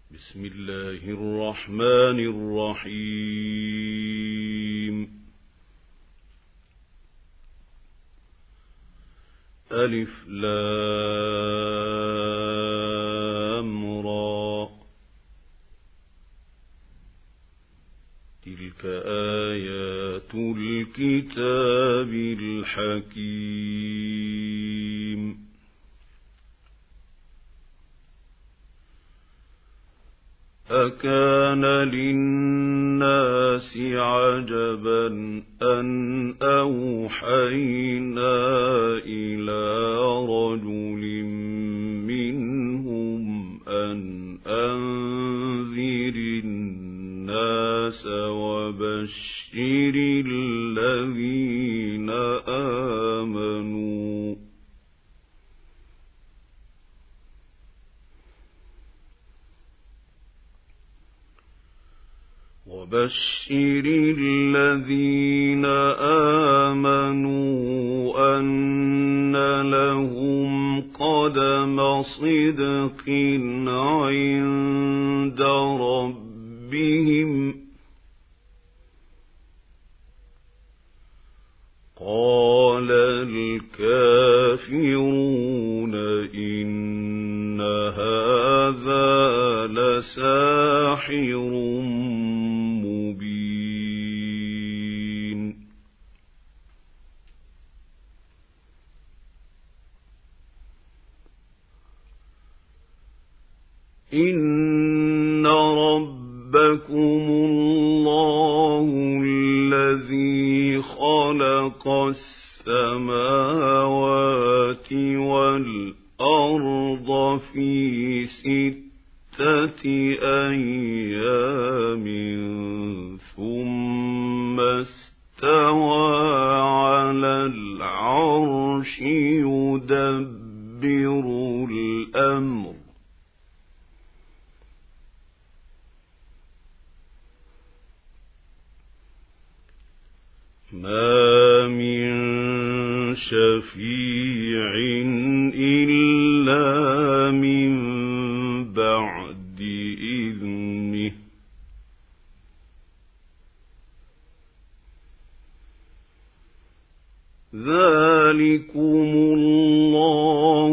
بسم الله الرحمن الرحيم. ألف لام را، تلك آيات الكتاب الحكيم. أكان للناس عجبا أن أوحينا إلى رجل منهم أن أنذر الناس وبشر الذين آمنوا أن لهم قدم صدق عند ربهم. قال الكافرون إن هذا لساحر مبين. إن ربكم الله الذي خلق السماوات والأرض في 6 أيام ثم استوى على العرش يدبر الأمر. ما من شفيع إلا من بعد إذنه. ذلكم الله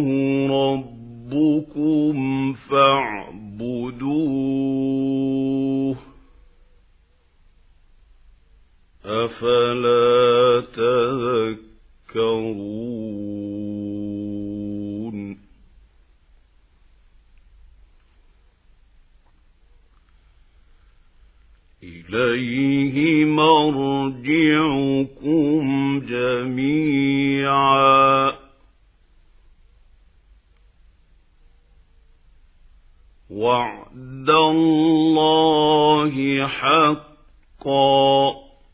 ربكم فاعبدوه، أفلا تذكرون. إليه مرجعكم جميعا وعد الله حقا،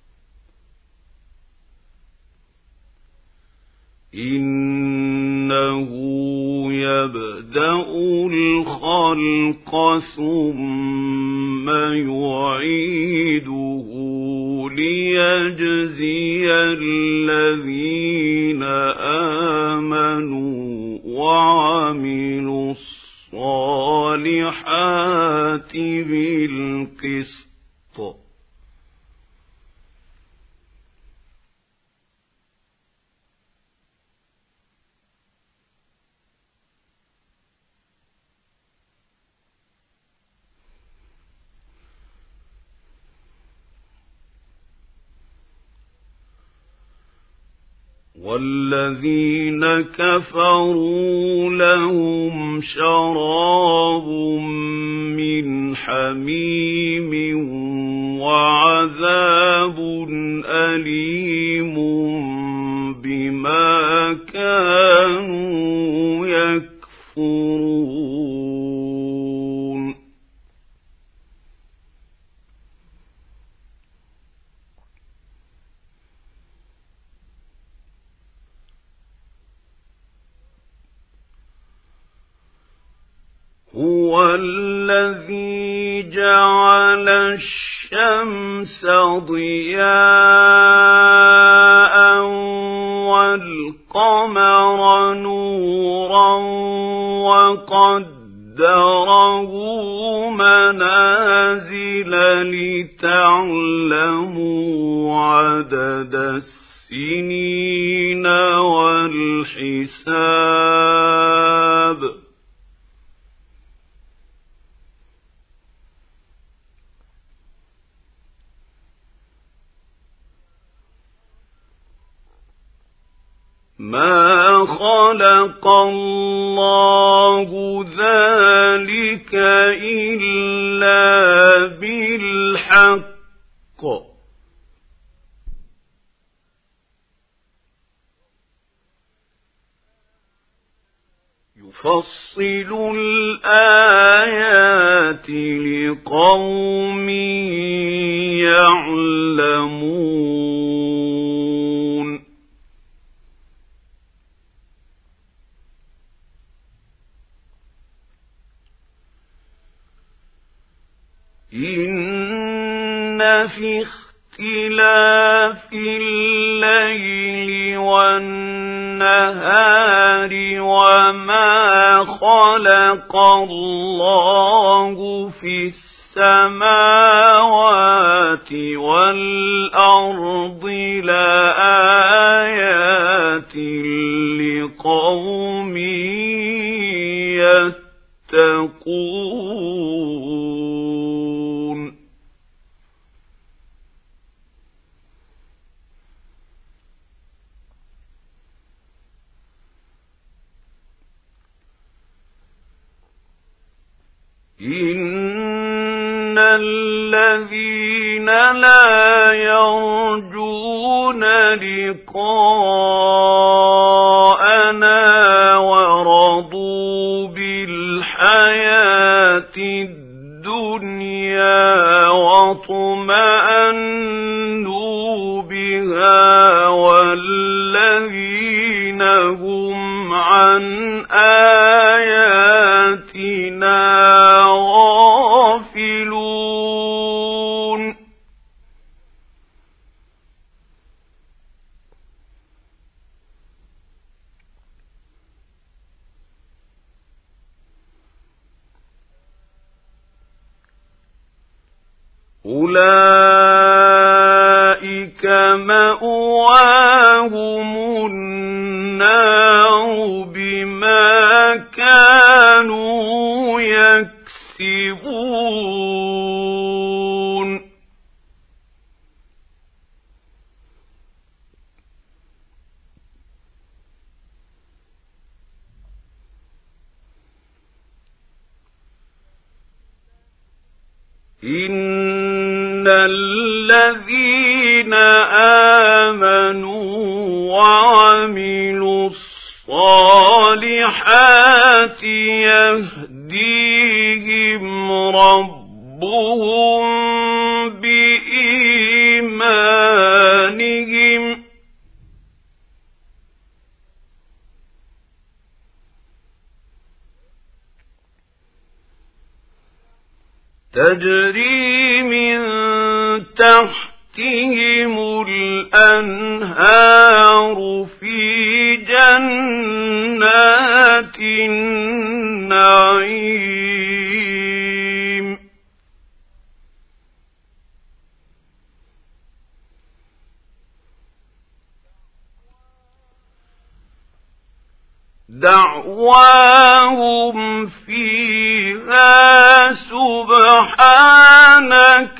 إنه يبدأ الخلق ثم يعيده ليجزي الذين آمنوا وعملوا الصالحات بالقسط. والذين كفروا لهم شراب من حميم وعذاب أليم بما كانوا يكفرون. هو الذي جعل الشمس ضياء والقمر نورا وقدره قدره منازل لتعلموا عدد السنين والحساب ما خلق الله ذلك إلا بالحق يفصل الآيات لقوم يعلمون إن في اختلاف الليل والنهار وما خلق الله في السماوات والأرض لآيات لقوم يتقون إن الذين لا يرجون لقاءنا ورضوا بالحياة الدنيا واطمأنوا بها والذين هم عن آياتنا غافلون أولئك مأواهم النار بما كانوا يكسبون إن الذين آمنوا وعملوا الصالحات يهديهم ربهم بإيمانهم تجري من تحتهم الأنهار في جنات النعيم دعواهم فيها سبحانك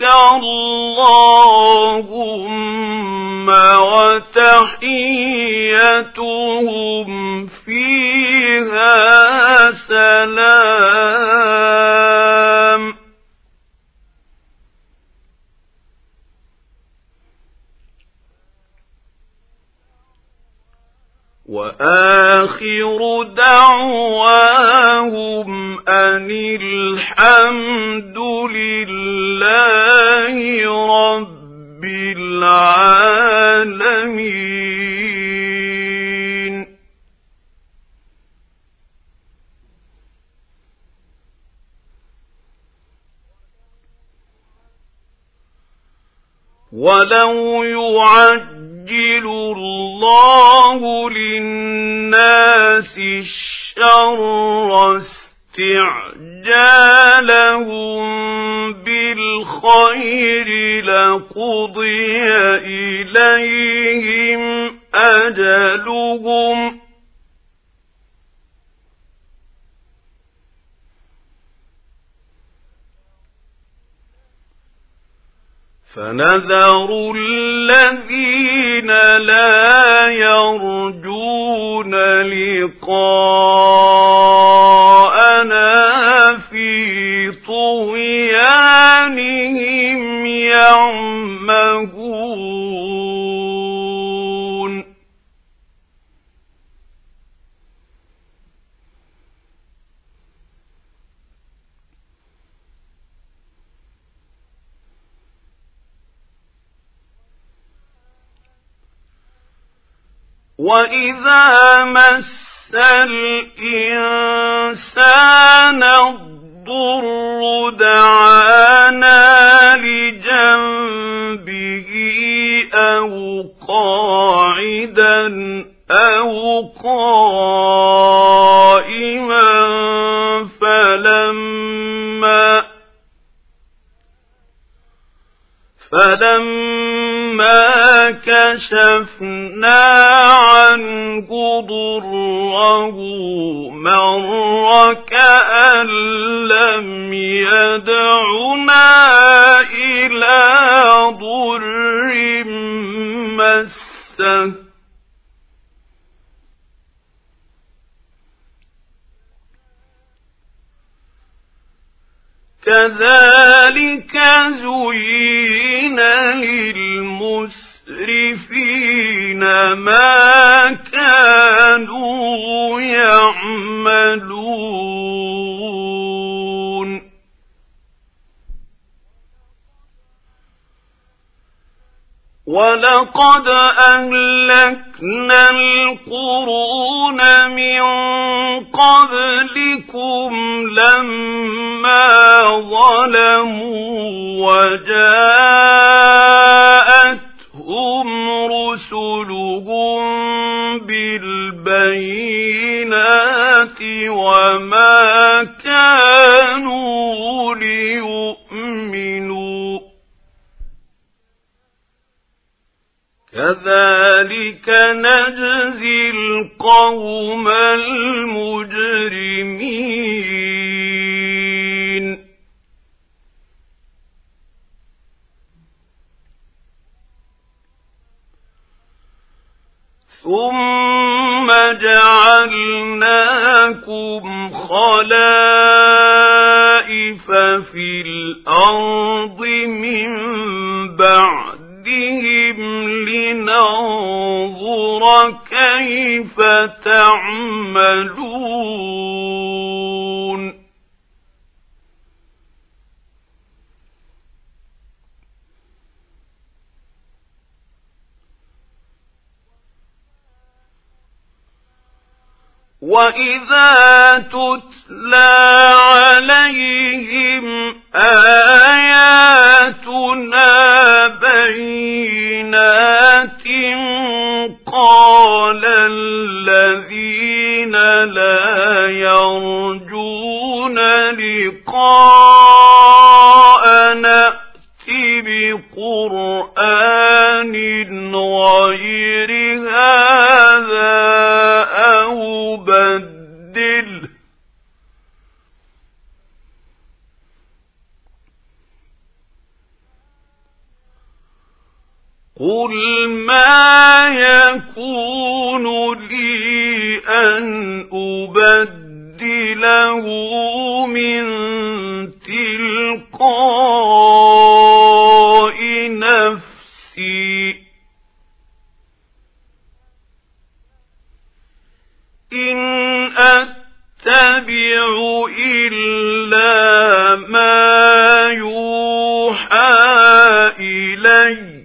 اللهم وتحيتهم فيها سلام وآخر دعواهم أن الحمد لله رب العالمين ولو يعجل الله للناس الشر استعجالهم بالخير لقضي إليهم أجلهم فنذر الذين لا يرجون لقاءنا في طغيانهم يعمهون وَإِذَا مَسَّ الْإِنسَانَ الضُّرُّ دَعَانَا لِجَنبِهِ أَوْ قَاعِدًا أَوْ قَائِمًا فَلَمَّا كَشَفْنَا عَنْهُ ضُرَّهُ مَرَّ كَأَن لَّمْ يَدْعُنَا إِلَىٰ ضُرٍّ مَّسَّهُ كَذَٰلِكَ زُيِّنَ لِلْمُسْرِفِينَ مَا كَانُوا يَعْمَلُونَ وَلَقَدْ أَهْلَكْنَا الْقُرُونَ مِن قَبْلِكُمْ لَمَّا ظَلَمُوا وَجَاءَتْهُمْ رُسُلُهُم بِالْبَيِّنَاتِ وَمَا كَانُوا لِيُؤْمِنُوا كَذَلِكَ نَجْزِي الْقَوْمَ الْمُجْرِمِينَ ثُمَّ جَعَلْنَاكُمْ خَلَائِفَ فِي الْأَرْضِ مِن بَعْدِهِمْ لِنَنظُرَ كَيْفَ تَعْمَلُونَ وَإِذَا تُتْلَىٰ عَلَيْهِمْ آيَاتُنَا بَيِّنَاتٍ قَالَ الَّذِينَ لَا يَرْجُونَ لِقَاءَنَا ائْتِ بِقُرْآنٍ غَيْرِ هَٰذَا أَوْ بَدِّلْهُ قُلْ مَا يَكُونُ لِي أَنْ أُبَدِّلَهُ مِنْ تِلْقَاءِ نَفْسِي إِنْ أَتَّبِعُ إِلَّا مَا يُوحَىٰ إِلَيَّ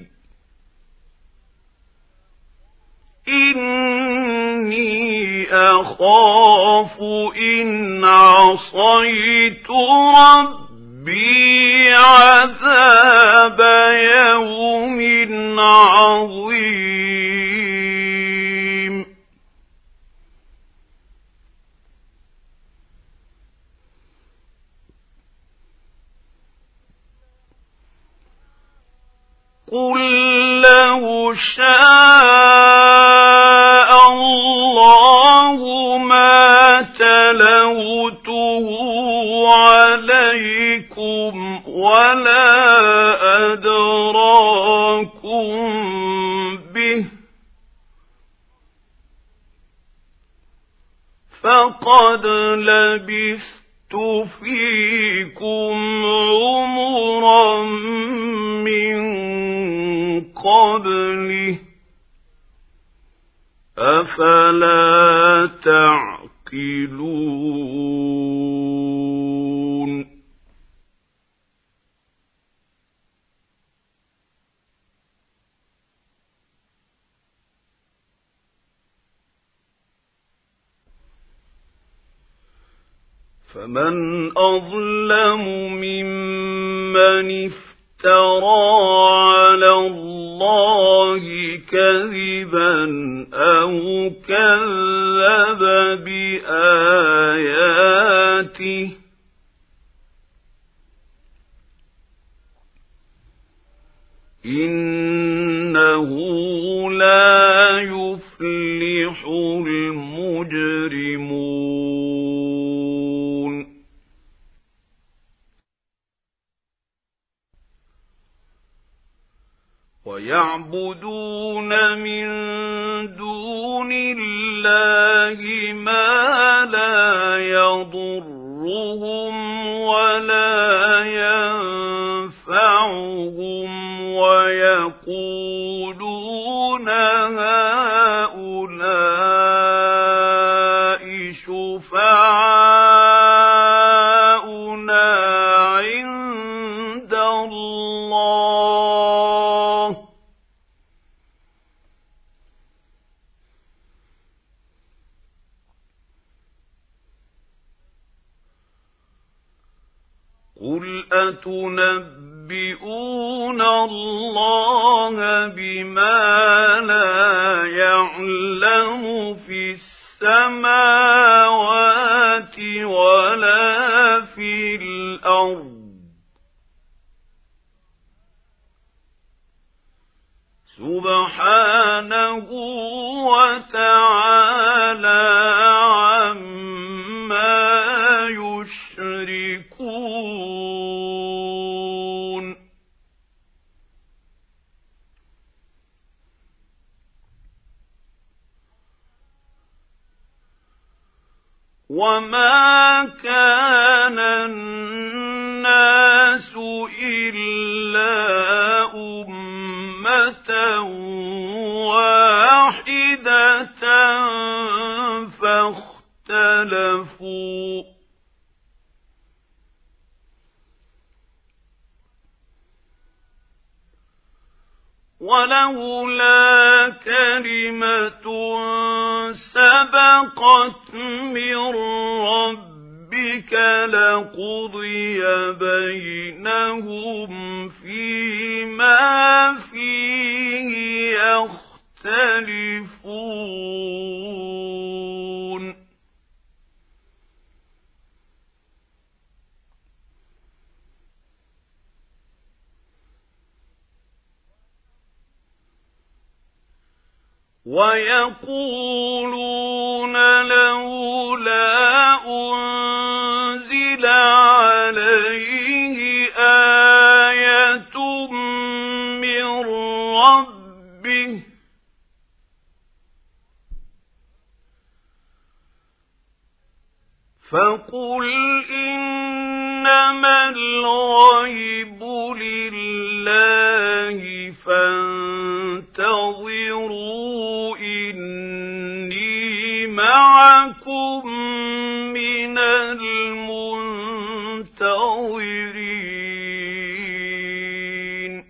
إِنِّي أَخَافُ إِنْ عَصَيْتُ رَبِّي عَذَابَ يَوْمٍ عَظِيمٍ قل لو شاء الله ما تلوته عليكم ولا أدراكم به فقد لبثت فيكم عمرا من قبله أفلا تعقلون فمن أظلم ممن افترى على الله كذبا أو كذب بآياته إنه لا يفلح المجرمون ويعبدون من دون الله ما لا يضرهم ولا ينفعهم ويقولون هؤلاء شفعاؤنا عند الله قل أتنبئون الله بما لا يعلم في السماوات ولا في الأرض سبحانه وتعالى عما يشركون وما كان الناس إلا أمة واحدة فاختلفوا ولولا كلمة سبقت من ربك لقضي بينهم فيما فيه يختلفون ويقولون لولا أنزل عليه آية من ربه فقل إنما الغيب لله فانتظروا إني معكم من المنتظرين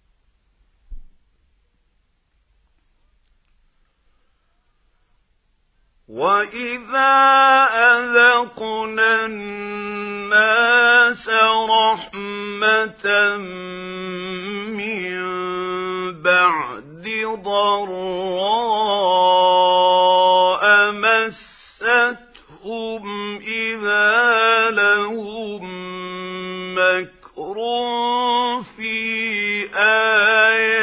وإذا أذقنا الناس رحمة من بعد ضراء مستهم إذا لهم مكر في آياتهم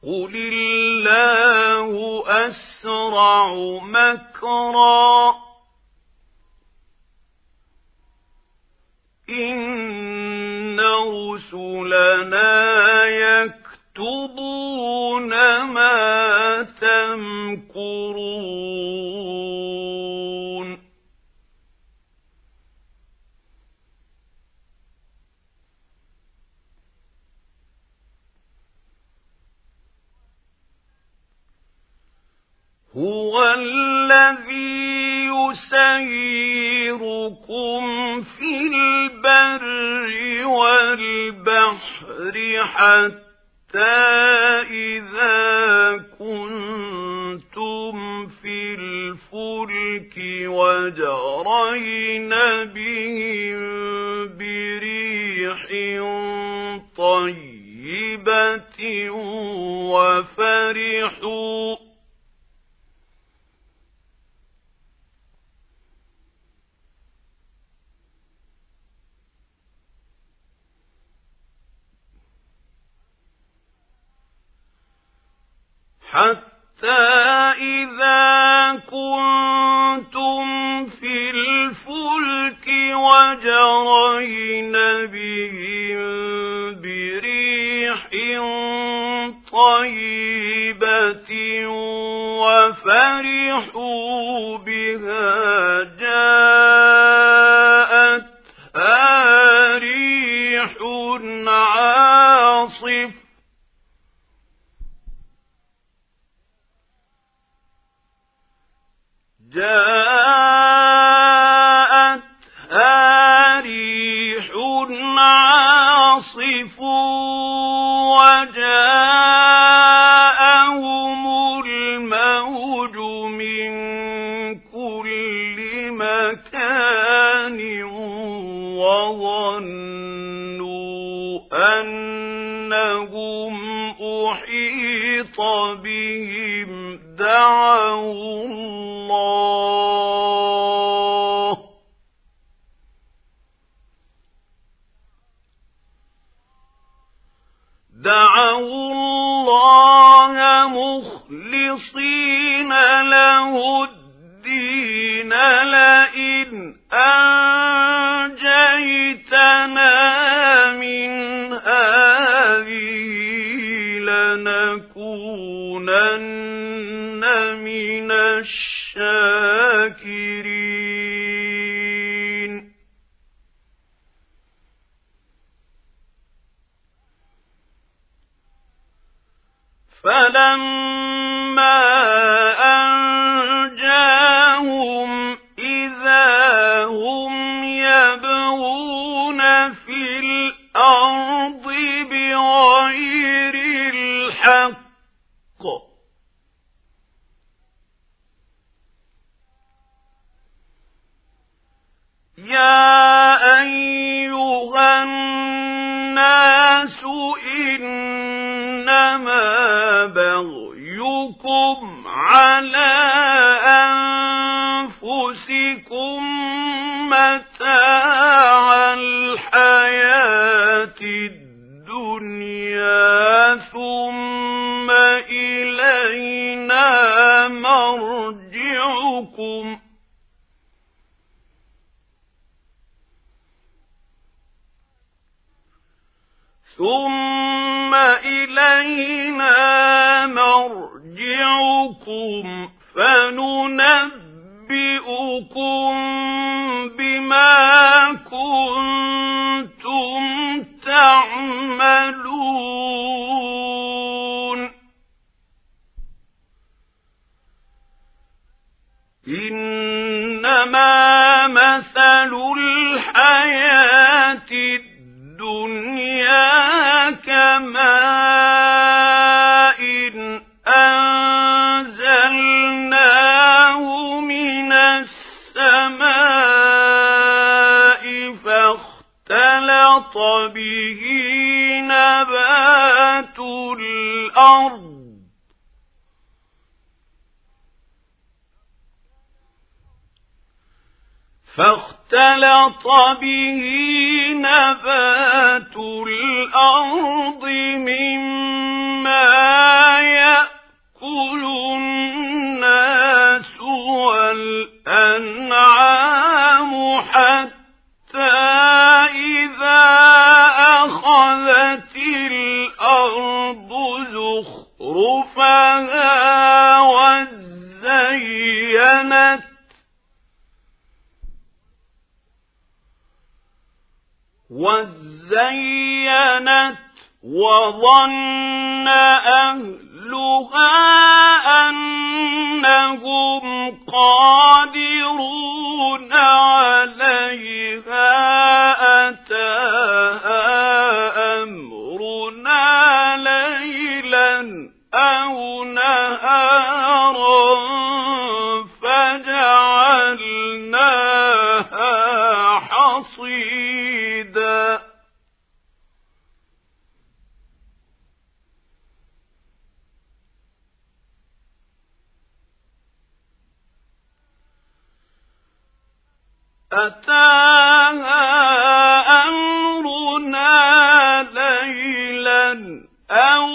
قل الله أسرع مكرا إن رسلنا يكتبون ما تمكرون هو الذي يسيركم في البر والبحر حتى إذا كنتم في الفلك وجرين بهم بريح طيبة حتى إذا كنتم في الفلك وجرين بهم بريح طيبة وفرحوا بها جاءتها ريح عاصف وجاءهم الموج من كل مكان وظنوا أنهم أحيط بهم دعوا الله مخلصين له الدين لئن أنجيتنا من هذه لنكونن من الشاكرين فلما أنجاهم إذا هم يبغون في الأرض بغير الحق يا أيها الناس إنما بغيكم على أنفسكم متاع الحياة الدنيا ثم إلينا مرجعكم فننبئكم بما كنتم تعملون إنما مثل الحياة الدنيا كماء أنزلناه من السماء فاختلط به نبات الأرض مما زخرفها وزينت وظن أهلها أنهم قادرون عليها أتاها أمرنا ليلا أو نهارا فجعلناها حصيدا أتاها أمرنا ليلا أو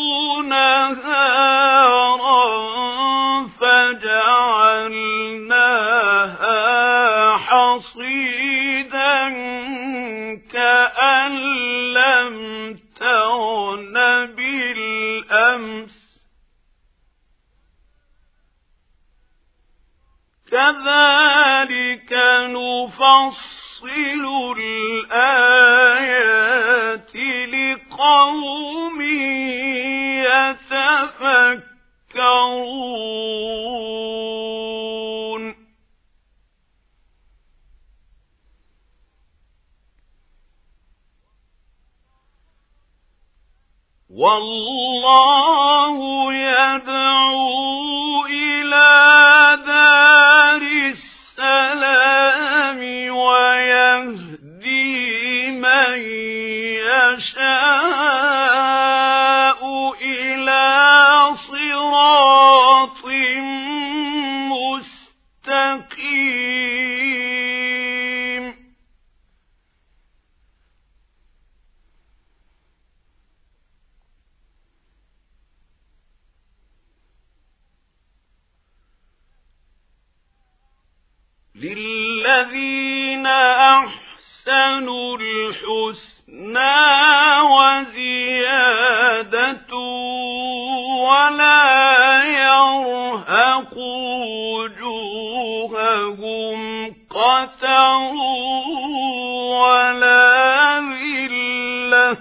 نهارا فجعلناها حصيدا كأن لم تغن بالأمس كذلك نفصل الآيات لقوم يتفكرون والله يدعو إلى دار السلام ويهدي من يشاء إلى صراط مستقيم للذين أحسنوا الحسنى وزيادة ولا يرهق وجوههم قتر ولا ذلة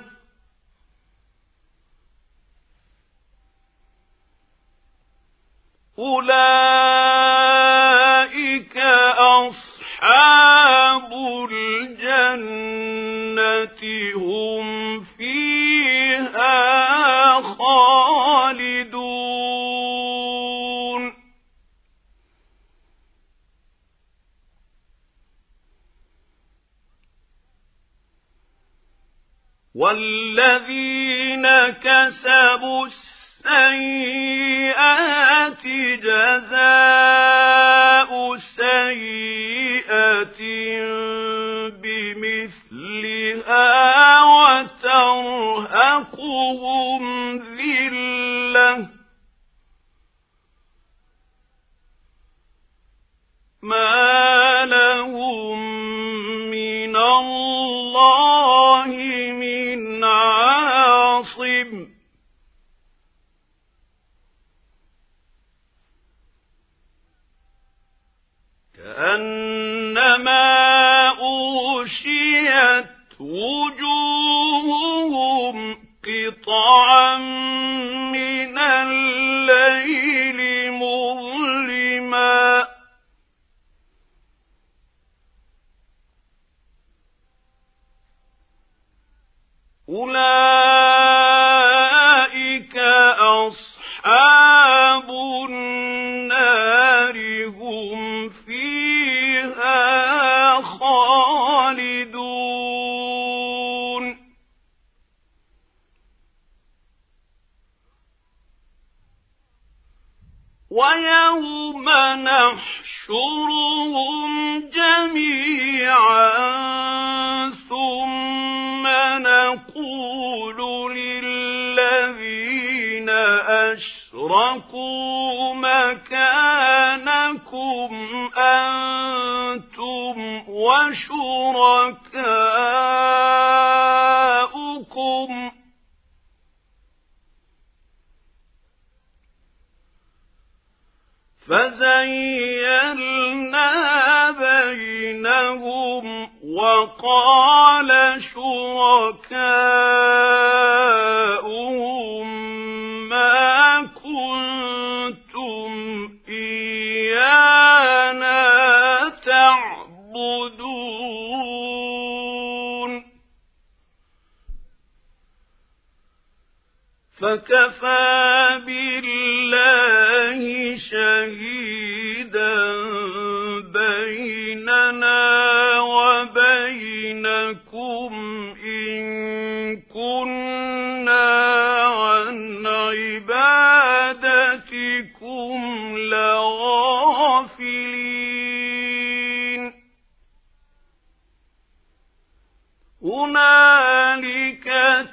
أولئك أصحاب الجنة هم فيها خالدون والذين كسبوا السيئات جزاء سيئة بمثلها وترهقهم ذلة ما لهم من الله من عاصم كأنما أغشيت وجوههم قطعا من الليل مظلما أولئك أصحاب النار هم فيها خالدون ويوم نحشرهم جميعا ثم نقول للذين أشركوا مكانكم أنتم وشركاؤكم فزيّلنا بينهم وقال شركاؤهم ما كنتم إيانا تعبدون فكفى بالله شهيدا بيننا وبينكم إن كنا عن عبادتكم لغافلين هنالك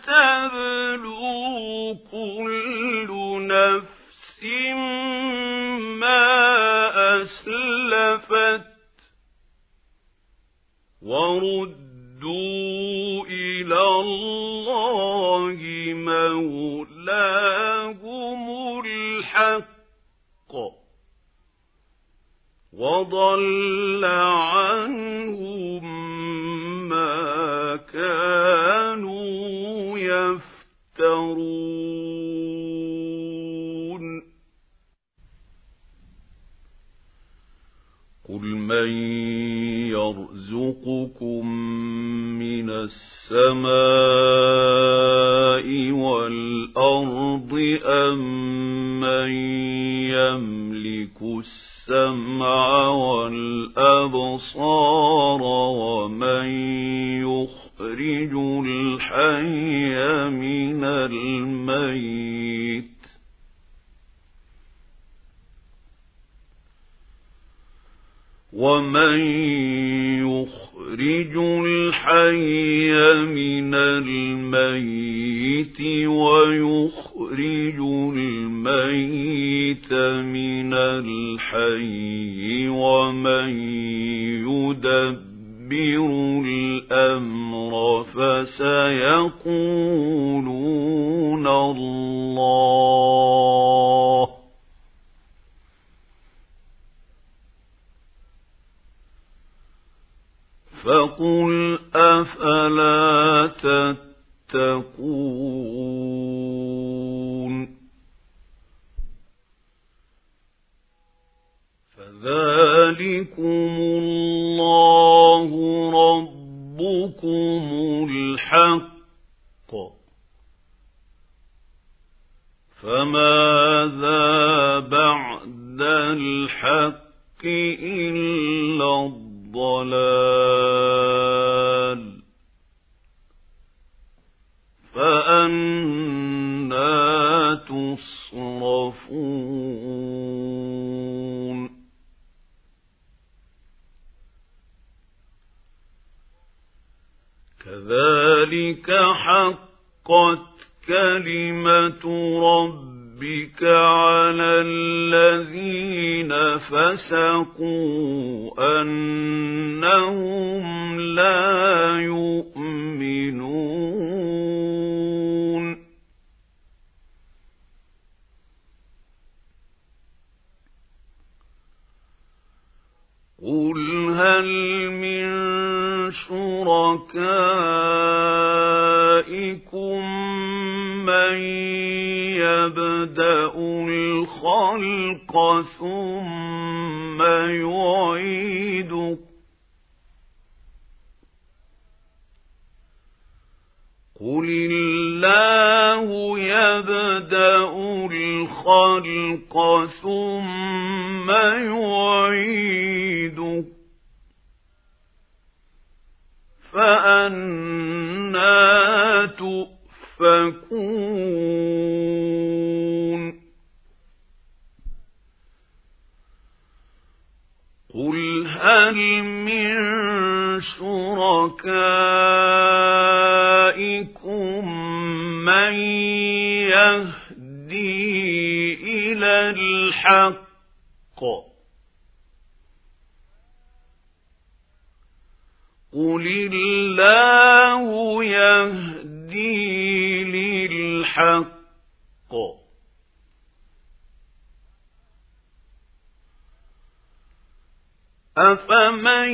تبلو كل نفس ما أسلفت وردوا إلى الله مولاهم الحق وضل عنهم ما كانوا يفترون قل من يرزقكم من السماء والأرض أم من يملك السمع والأبصار ومن يخرج الحي من الميت ومن يخرج الحي من الميت ويخرج الميت من الحي ومن يدبر الأمر فسيقولون الله فقل أفلا تتقون فذلكم الله ربكم الحق فماذا بعد الحق إلا الضلال فأنى تصرفون كذلك حقت كلمة ربك على الذين فسقوا أنهم لا يؤمنون قل هل من شركائكم من يبدأ الخلق ثم يعيده قل الله يبدأ الخلق ثم يعيده فأنى تؤفكون قل هل من شركائكم من يهدي إلى الحق قل الله يهدي للحق أفمن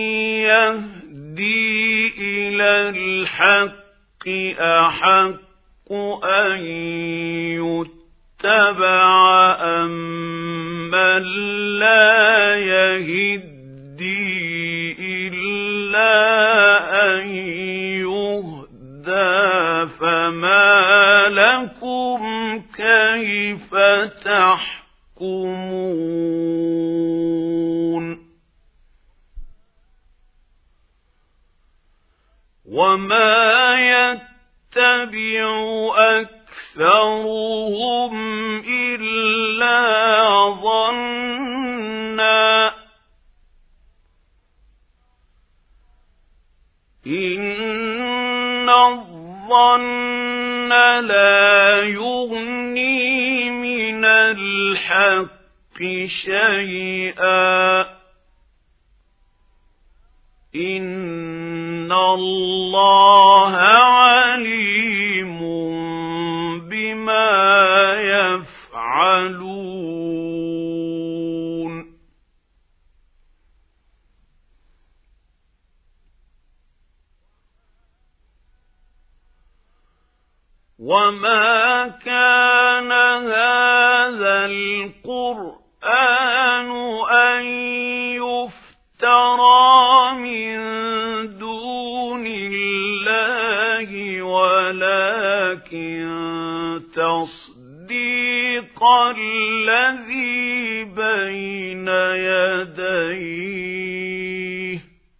يهدي إلى الحق أحق أن يتبع أمن لا يهدي إلا أن يهدى فما لكم كيف تحكمون وما يتبع أكثرهم إلا ظنا إن الظن لا يغني من الحق شيئا إن الله عليم بما يفعلون وما كان هذا القرآن أن يفترى من دون الله ولكن تصديق الذي بين يديه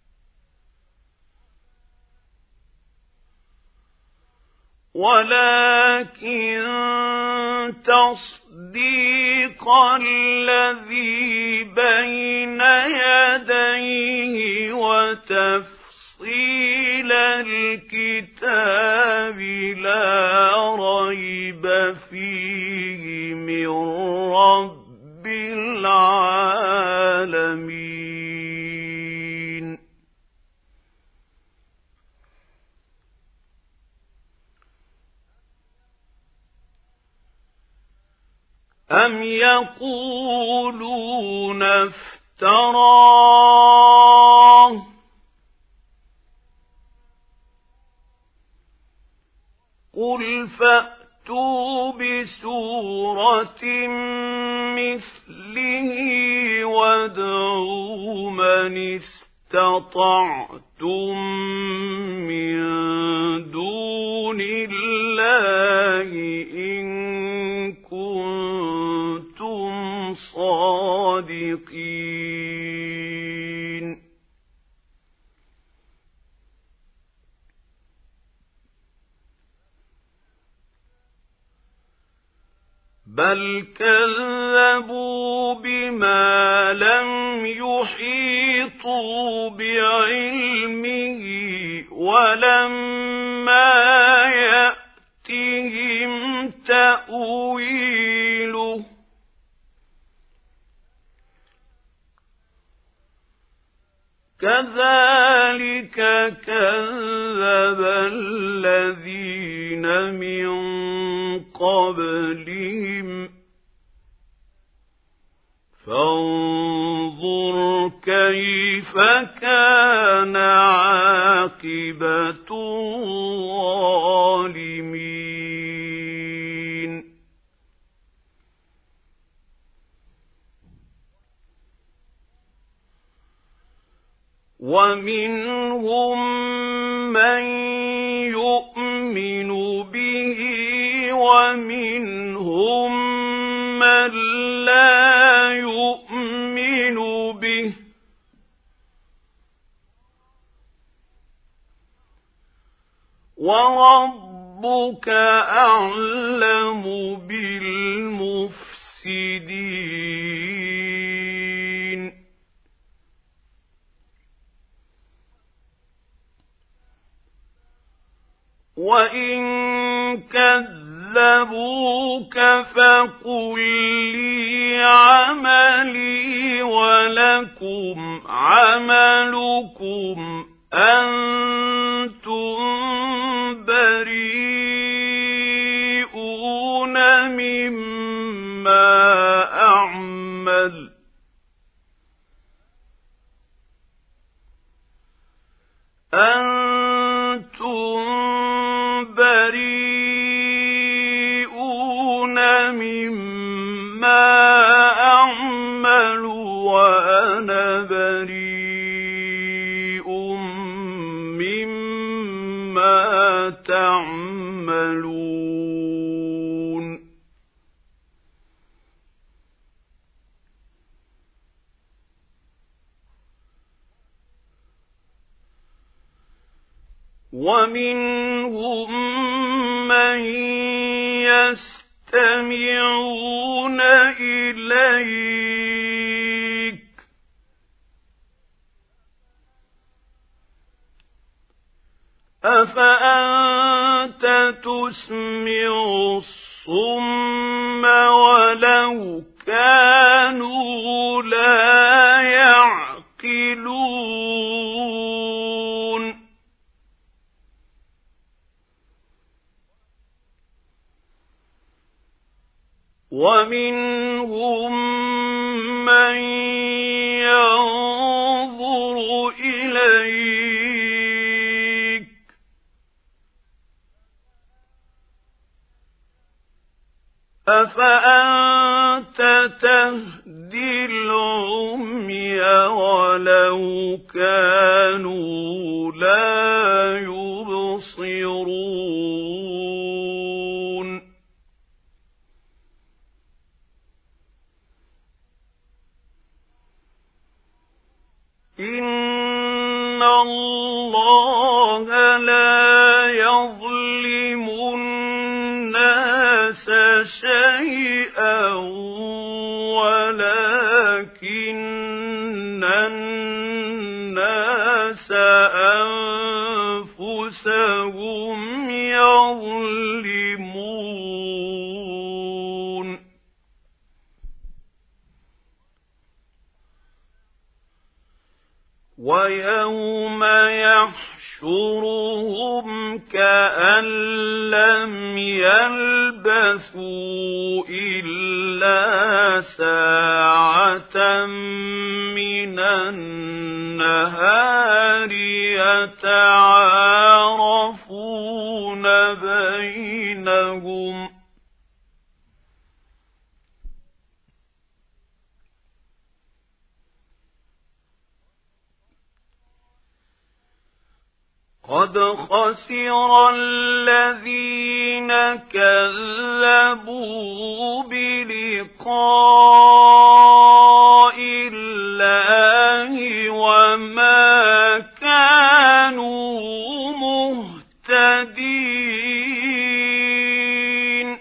وتفصيل الكتاب لا ريب فيه من رب العالمين أم يقولون افتراه قل فأتوا بسورة مثله وادعوا من استطعتم من دون الله إن كنتم صادقين بل كذبوا بما لم يحيطوا بعلمه ولما يأتهم تأويله كذلك كذب الذين من قبلهم فانظر كيف كان عاقبة الظالمين ومنهم من يؤمن به ومنهم من لا يؤمن به وربك أعلم بالمفسدين وإن كذبوك فقل لي عملي ولكم عملكم أنتم بريئون مما أعمل ومنهم من يستمعون إليك أفأنت تسمع الصم ولو كانوا لا يعقلون ومنهم من ينظر إليك أفأنت تهدي العمي ولو كانوا لا يبصرون إن الله لا يظلم الناس شيئا ولكن الناس أنفسهم يظلمون ويوم يحشرهم كأن لم يلبثوا إلا ساعة من النهار يتعارفون بينهم قد خسر الذين كذبوا بلقاء الله وما كانوا مهتدين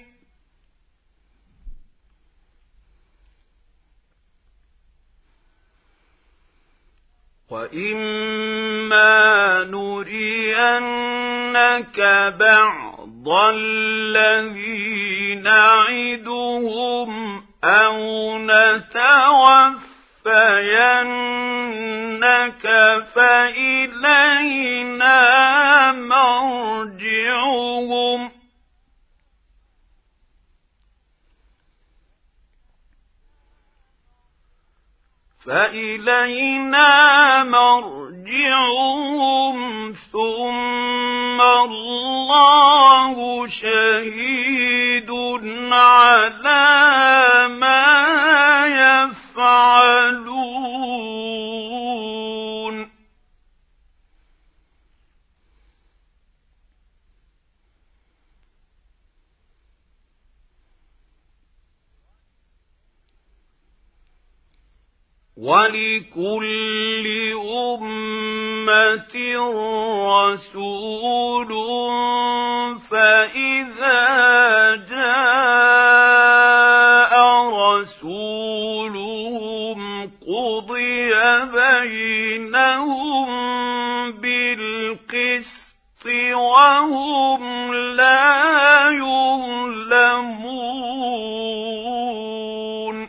وإما نرينك بعض الذي نعدهم أو نتوفينك فإلينا مرجعهم ثم الله شهيد على ما يفعلون ولكل أمة رسول فإذا جاء رسولهم قضي بينهم بالقسط وهم لا يظلمون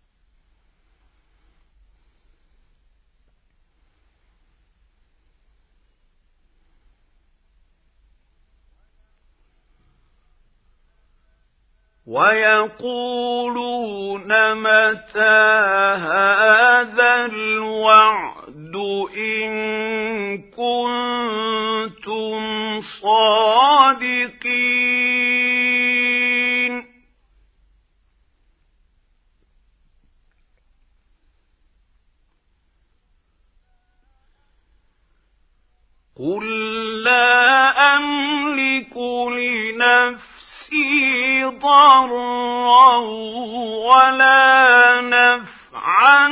ويقولون متى هذا الوعد إن كنتم صادقين قل لا أملك لنفسي ضرا ولا نفعا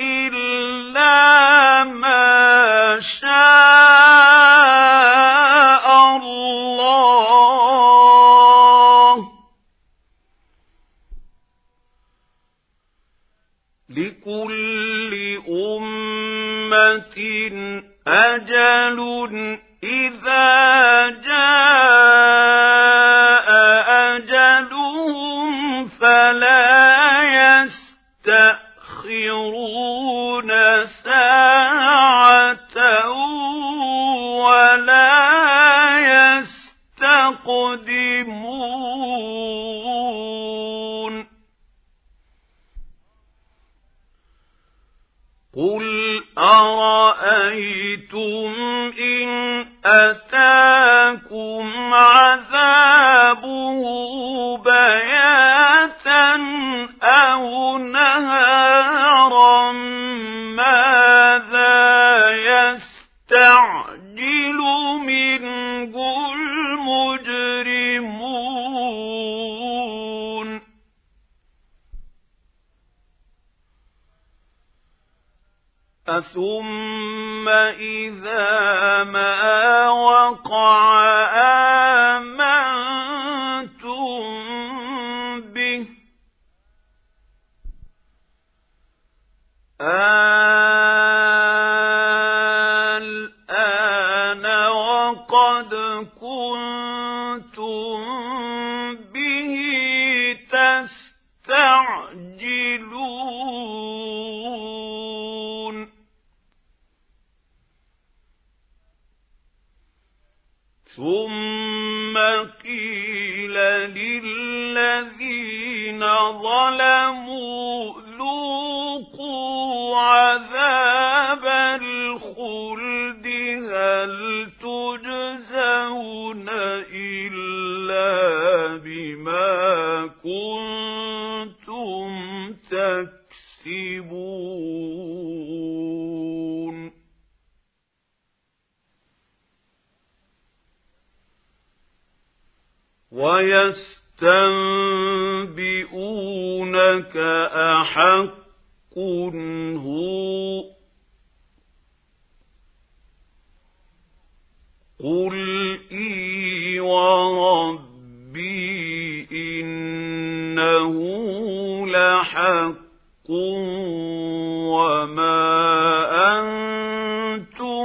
إلا ما شاء لكل أمة أجل إذا جاء أجلهم فلا يستأخرون ساعة ولا يستقدمون قل أرأيتم إن أتاكم عذابه بياتا أو نهارا ماذا يستعجل منه المجرمون ثم إذا ما وقع آمنتم به الآن وقد كنتم به تستعجلون ثم قيل للذين ظلموا ذوقوا عذاب الخلد هل تجزون إلا بما كنتم تكسبون ويستنبئونك أحق هو قل إي وربي إنه لحق وما أنتم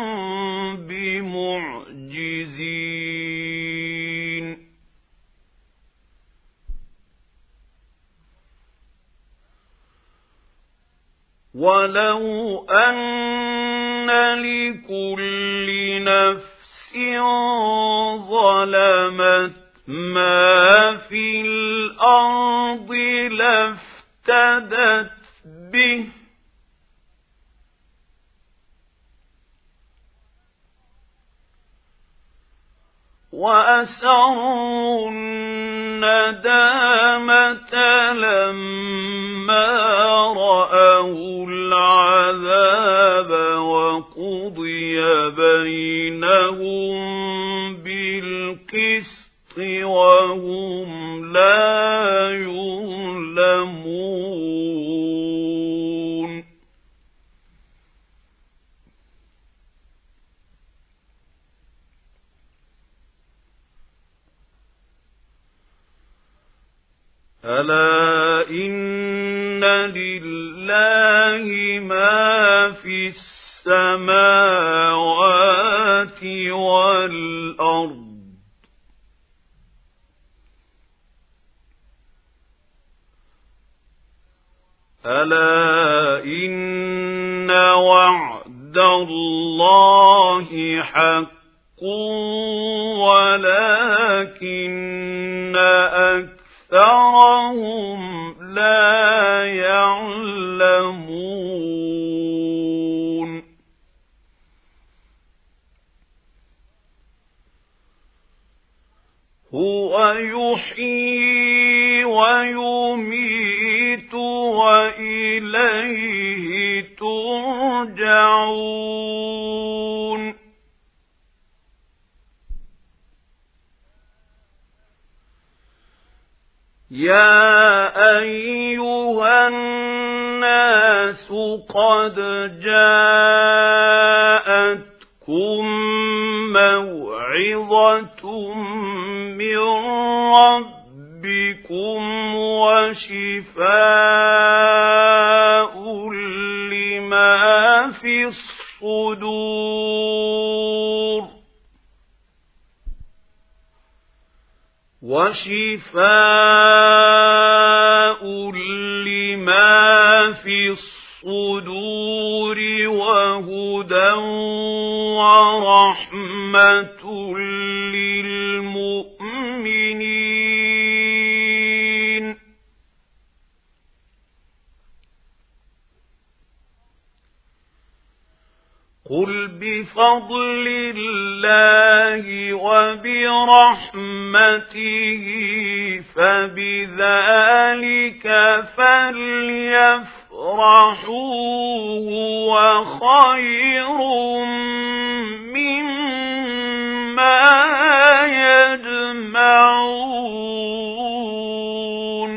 بمعجزين ولو أن لكل نفس ظلمت ما في الأرض لافتدت به وأسروا الندامة لما رأوا العذاب وقضي بينهم بالقسط وهم لا يظلمون ألا إن لله ما في السماوات والأرض ألا إن وعد الله حق ولكن أكثرهم لا يعلمون هو يحيي ويميت وإليه ترجعون يا أيها الناس قد جاءتكم موعظة من ربكم وشفاء لما في الصدور وشفاء لما في الصدور وهدى ورحمة للمؤمنين قل بفضل الله وبرحمته فبذلك فليفرحوا هو خير مما يجمعون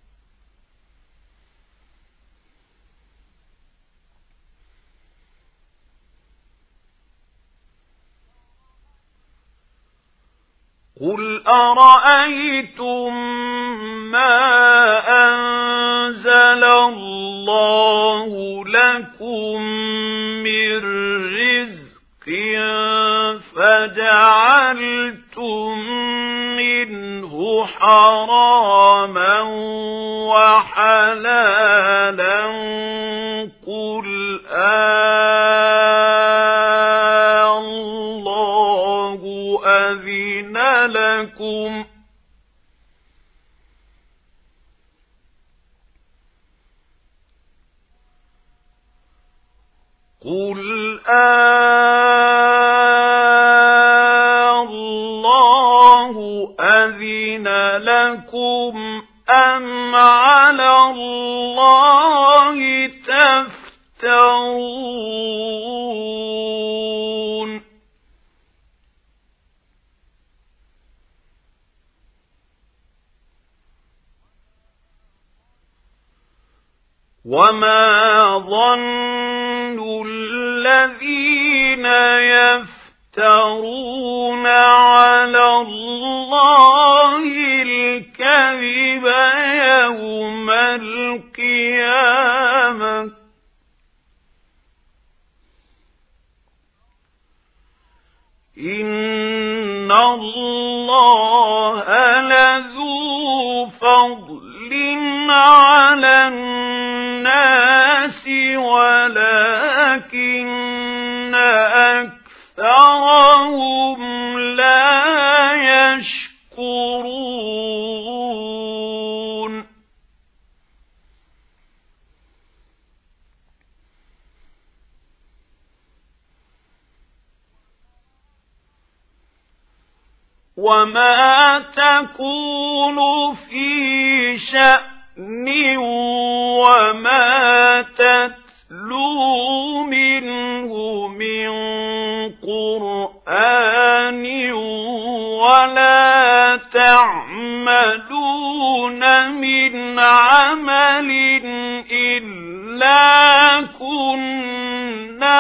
قل أرأيتم ما أنزل الله لكم من رزق فجعلتم منه حراما وحلالا قل الله أذن لكم قل الله أذن لكم أم على الله تفترون وما ظن الذين يفترون على الله الكذب يوم القيامة إن الله لذو فضل على الناس ولكن أكثرهم لا يشكرون وما تكون في شأن وما تتلو منه من قرآن ولا تعملون من عمل إلا كنا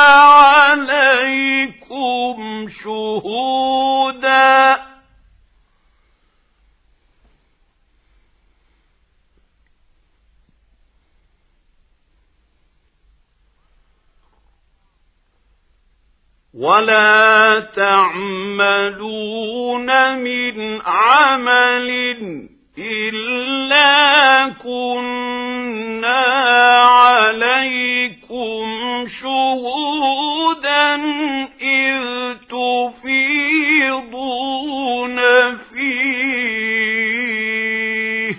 عليكم شهودا ولا تعملون من عمل إلا كنا عليكم شهودا إذ تفيضون فيه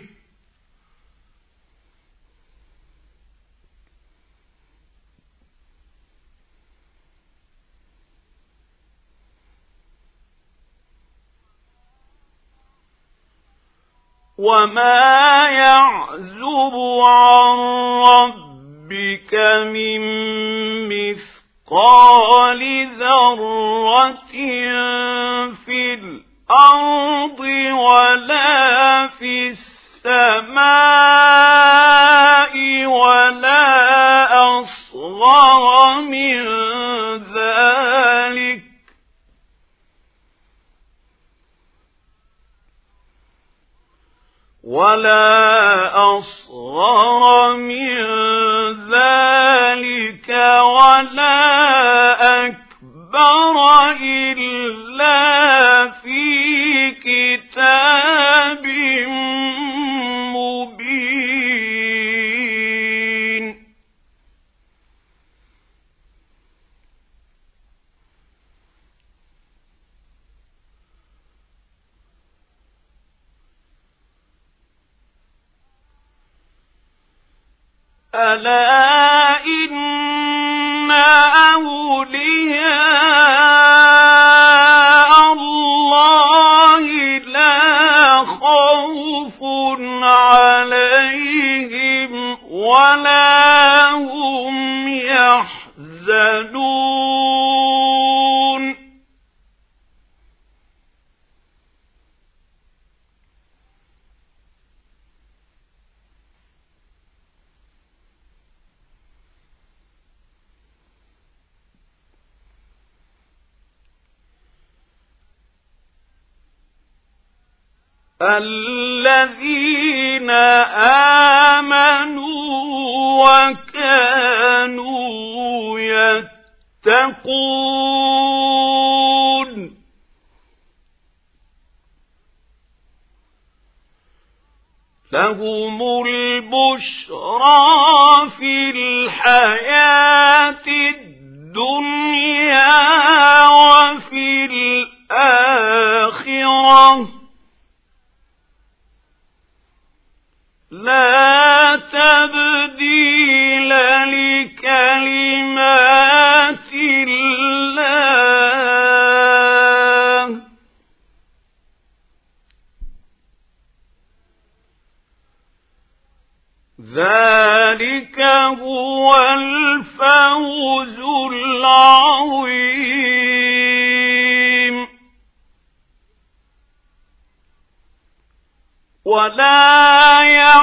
وما يعزب عن ربك من مثقال ذرة في الأرض ولا في السماء ولا أصغر من ذلك ولا أصغر أصغر من ذلك ولا أكبر إلا في كتاب مبين. ألا إن أولياء الله لا خوف عليهم ولا هم يحزنون. الذين آمنوا وكانوا يتقون لهم البشرى في الحياة الدنيا وفي الآخرة لا تبديل لكلمات الله ذلك هو الفوز العظيم. ولا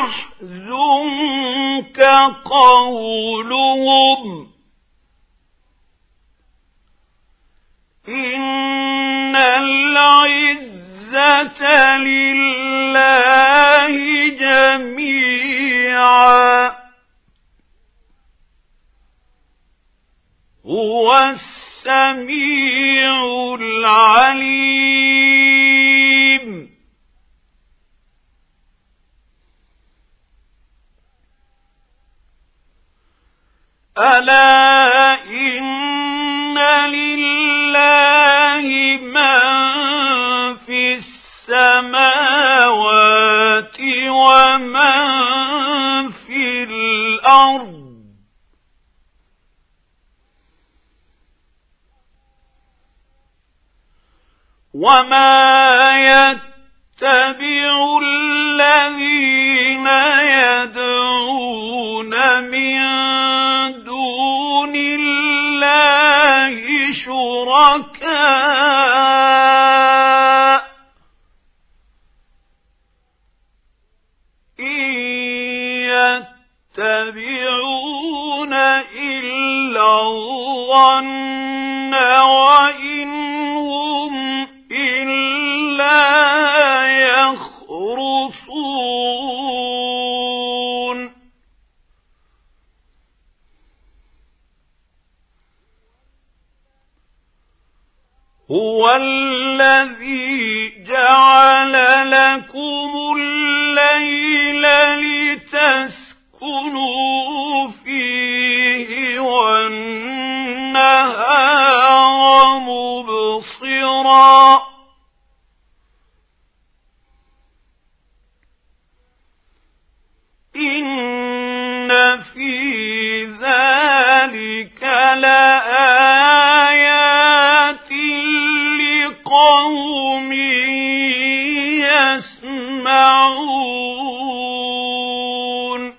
يحزنك قولهم إن العزة لله جميعا هو السميع العليم. ألا إن لله من في السماوات ومن في الأرض وما يتبع الذين يدعون من دون الله شركاء إن يتبعون إلا الظن وإن هم إلا يخرصون. هو الذي جعل لكم الليل لتسكنوا فيه والنهار مبصرا إن في ذلك لآيات لقوم يسمعون.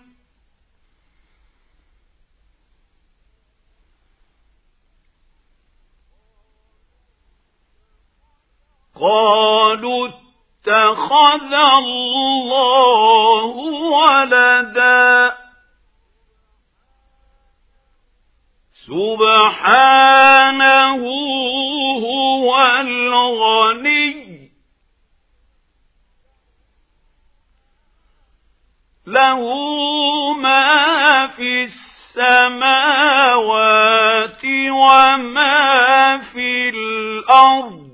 قالوا اتخذ الله ولدا سبحانه هو الغني له ما في السماوات وما في الأرض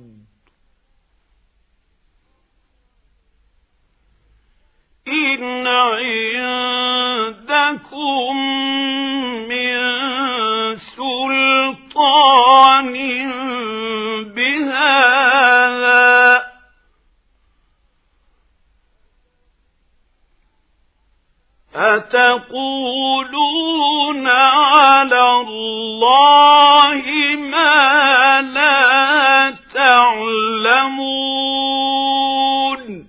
إن عندكم من سلطان بهذا أتقولون على الله ما لا تعلمون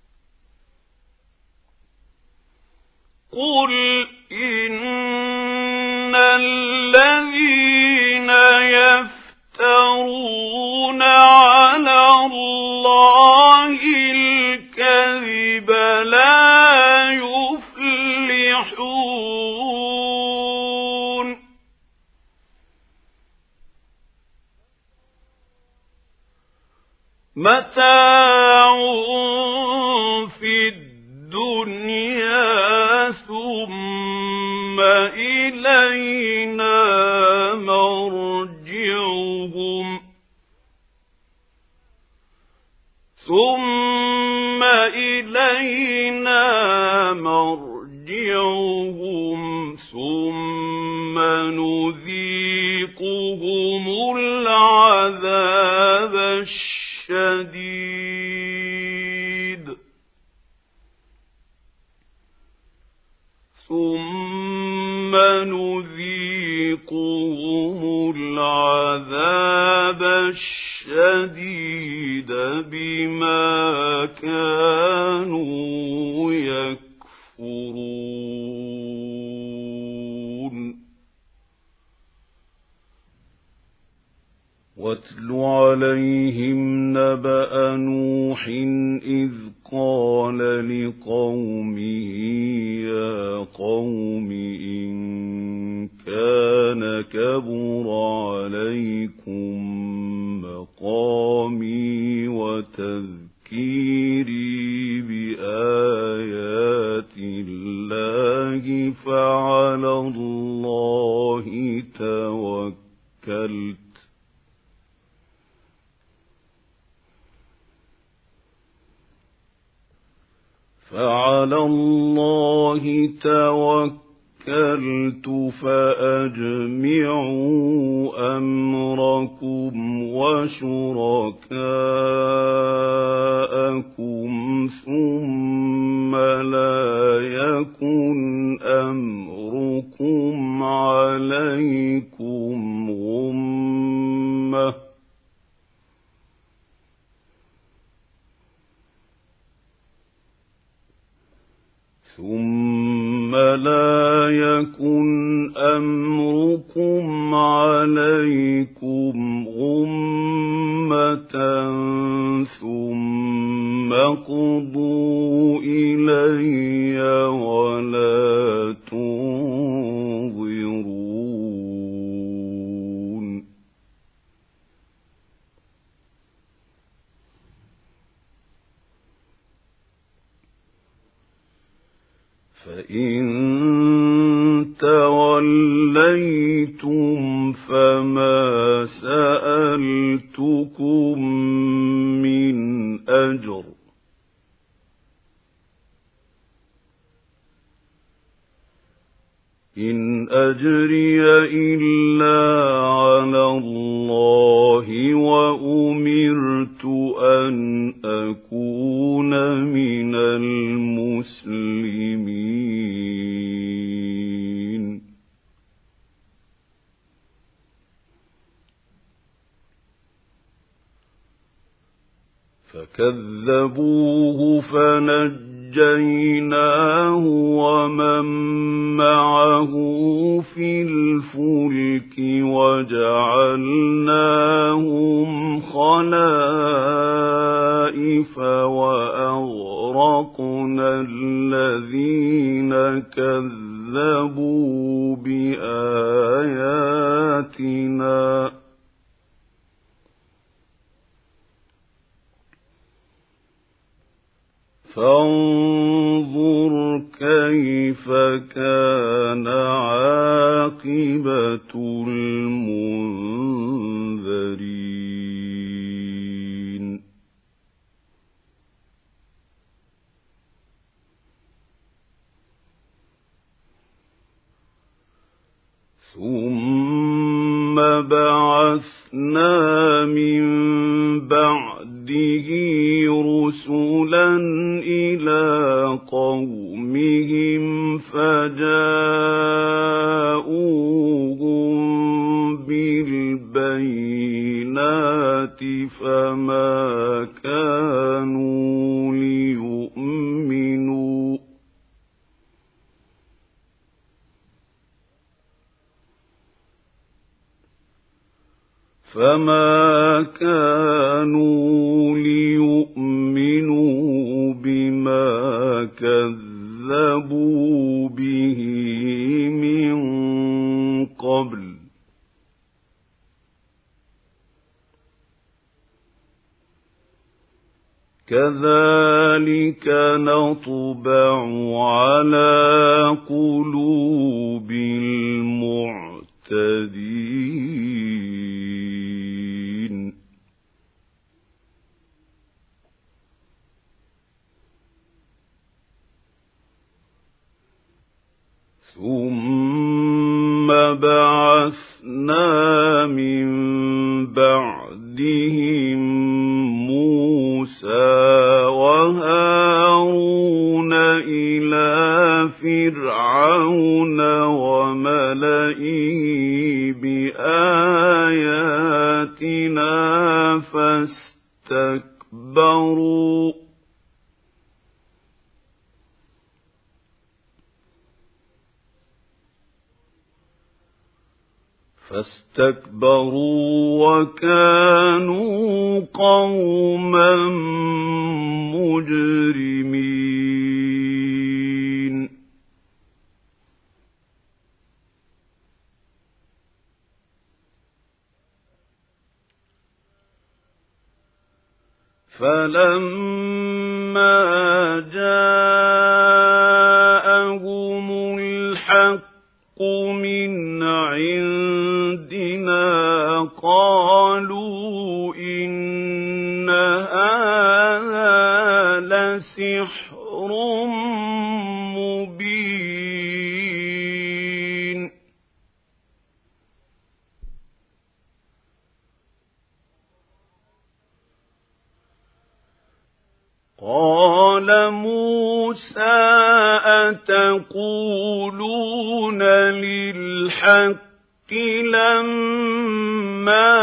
قل إن الذين يفترون على الله الكذب لا يفلحون متاع في الدنيا ثم إلينا مرجعهم ثم نذيقهم العذاب الشديد بما كانوا يكفرون واتل عليهم نبأ نوح إذ قال لقومه يا قوم إن كان كبر عليكم مقامي وتذكيري بآيات الله فعلى الله توكلت فأجمعوا أمركم وشركاءكم ثم لا يكن أمركم عليكم غمة ثم قضوا إلي ولا تنظرون فإن توليتم فما سألتكم من أجر إن أجري إلا على الله وأمرت أن أكون من المسلمين فكذبوه فنجيناه ومن معه في الفلك وجعلناهم خلائف وأغرقنا الذين كذبوا بآياتنا فانظر كيف كان عاقبة المنذرين ثم بعثنا من بعده رسلا إلى قومهم فجاءوهم بالبينات فما كانوا ليؤمنوا بما كذبوا به من قبل كذلك نطبع على قلوب المعتدين ثم بعثنا من بعدهم موسى وهارون إلى فرعون وملئه بآياتنا فاستكبروا وكانوا قوما مجرمين فلما جاءهم الحق من عندنا قالوا إن هذا لسحر مبين قال موسى أتقولون للحق لما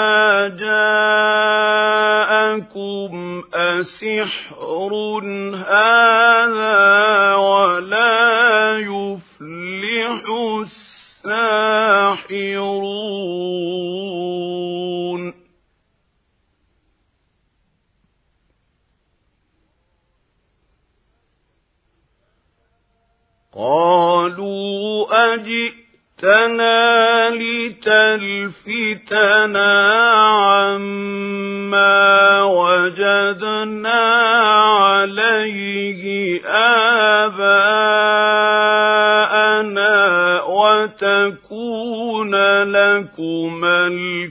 جاءكم أسحر هذا ولا يفلح الساحرون قالوا أجئتنا لتلفتنا عما وجدنا عليه آباءنا وتكون لكما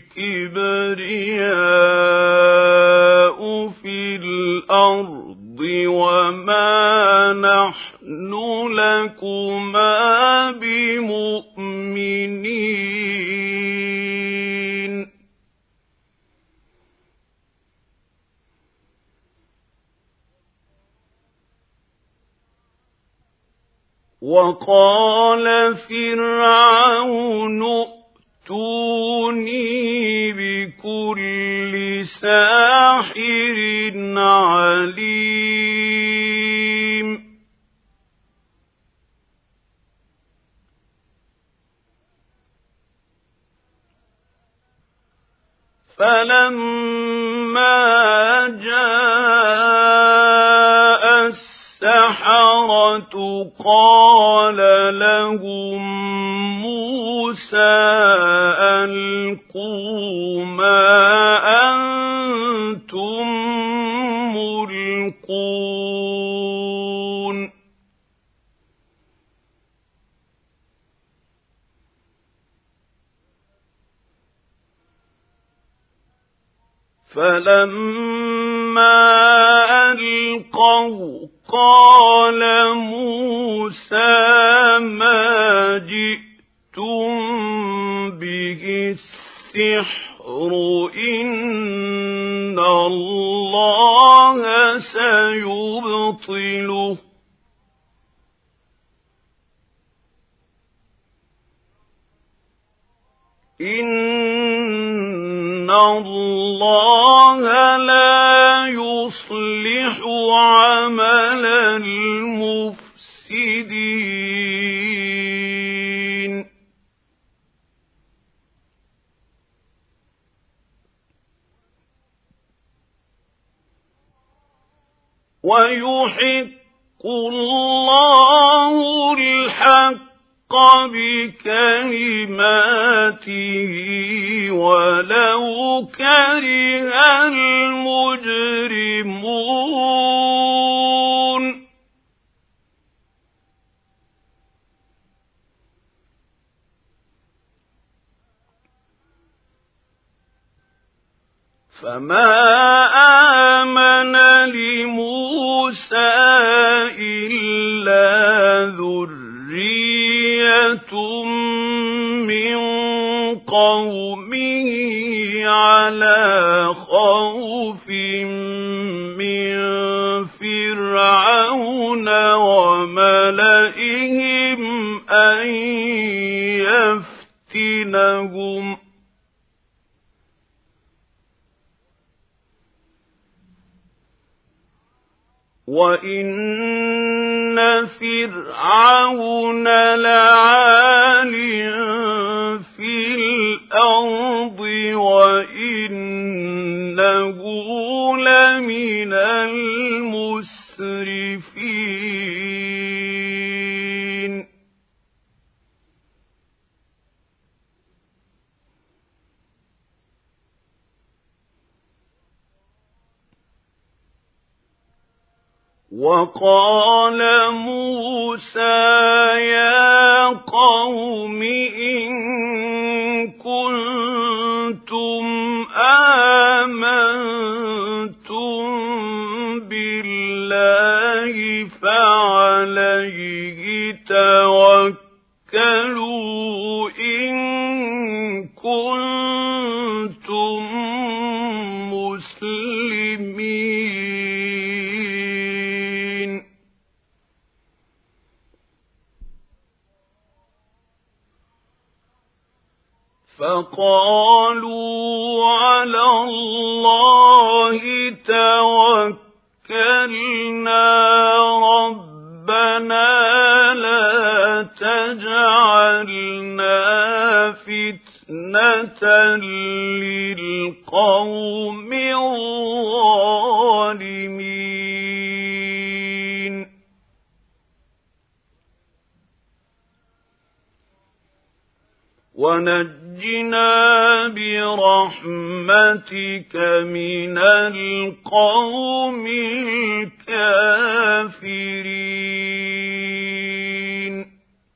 الكبرياء في الأرض وما نحن لكما بمؤمنين وقال فرعون ائتوني بكل ساحر عليم فلما جاء السحرة قال لهم موسى ألقوا ما أنتم ملقون فلما ألقوا قال موسى ما جئتم به السحر إن الله سيبطله إن الله لا يصلح عمل المفسدين ويحق الله الحق بكلماته ولو كره المجرمون فما آمن لموسى إلا ذرية من قومه على خوف من فرعون وملئهم أن يفتنهم وَإِنَّ فِرْعَوْنَ لَعَالٍ فِي الْأَرْضِ وَإِنَّهُ لَمِنَ الْمُسْرِفِينَ وَقَالَ مُوسَى يَا قَوْمِ إِن كُنتُمْ آمَنتُم بِاللَّهِ فَعَلَيْهِ تَوَكَّلُوا إِن كُنتُم مسلمين فقالوا على الله توكلنا ربنا لا تجعلنا فتنة للقوم الظالمين ونجنا برحمتك من القوم الكافرين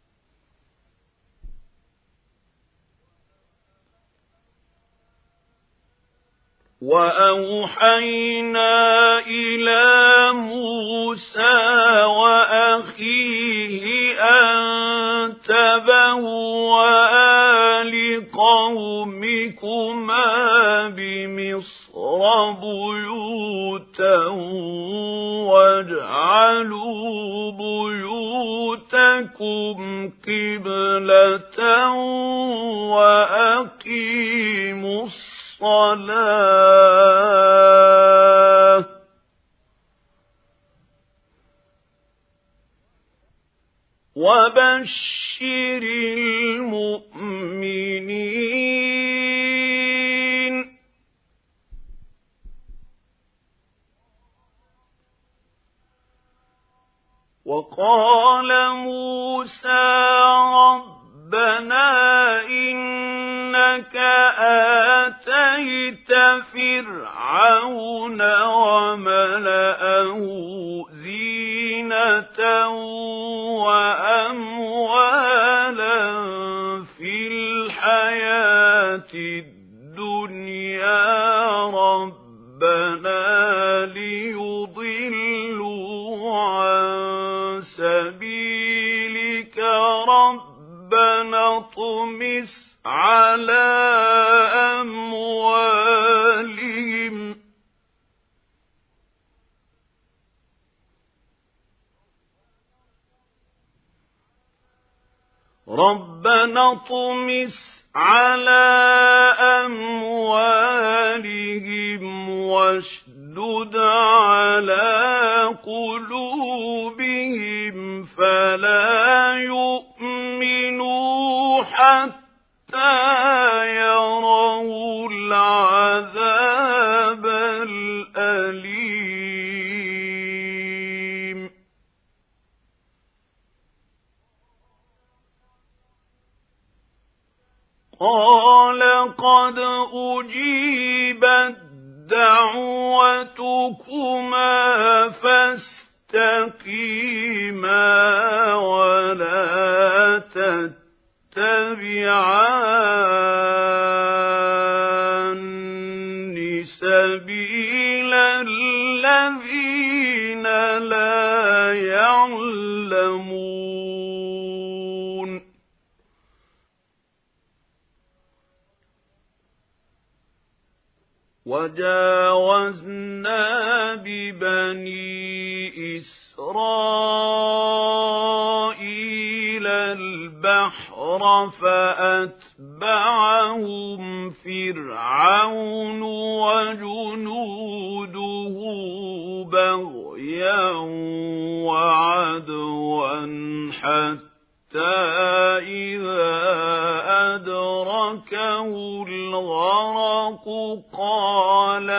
وأوحينا إلى موسى وأخيه أن تبوأ لقومكما بمصر بيوتا واجعلوا بيوتكم قبلة وأقيموا الصلاة وبشر المؤمنين وقال موسى ربنا إنك آتيت فرعون وملأه زينة وأموالا في الحياة الدنيا ربنا ربنا اطمس على أموالهم ربنا اطمس على أموالهم واشدد على قلوبهم فلا يؤمنوا حتى يروا العذاب الأليم قال قد أجيبت دعوتكما فاستقيما ولا تتبعان سبيل الذين لا يعلمون وجاوزنا ببني إسرائيل البحر فأتبعهم فرعون وجنوده بغيا وعدوا حتى إذا أدركه الغرق قال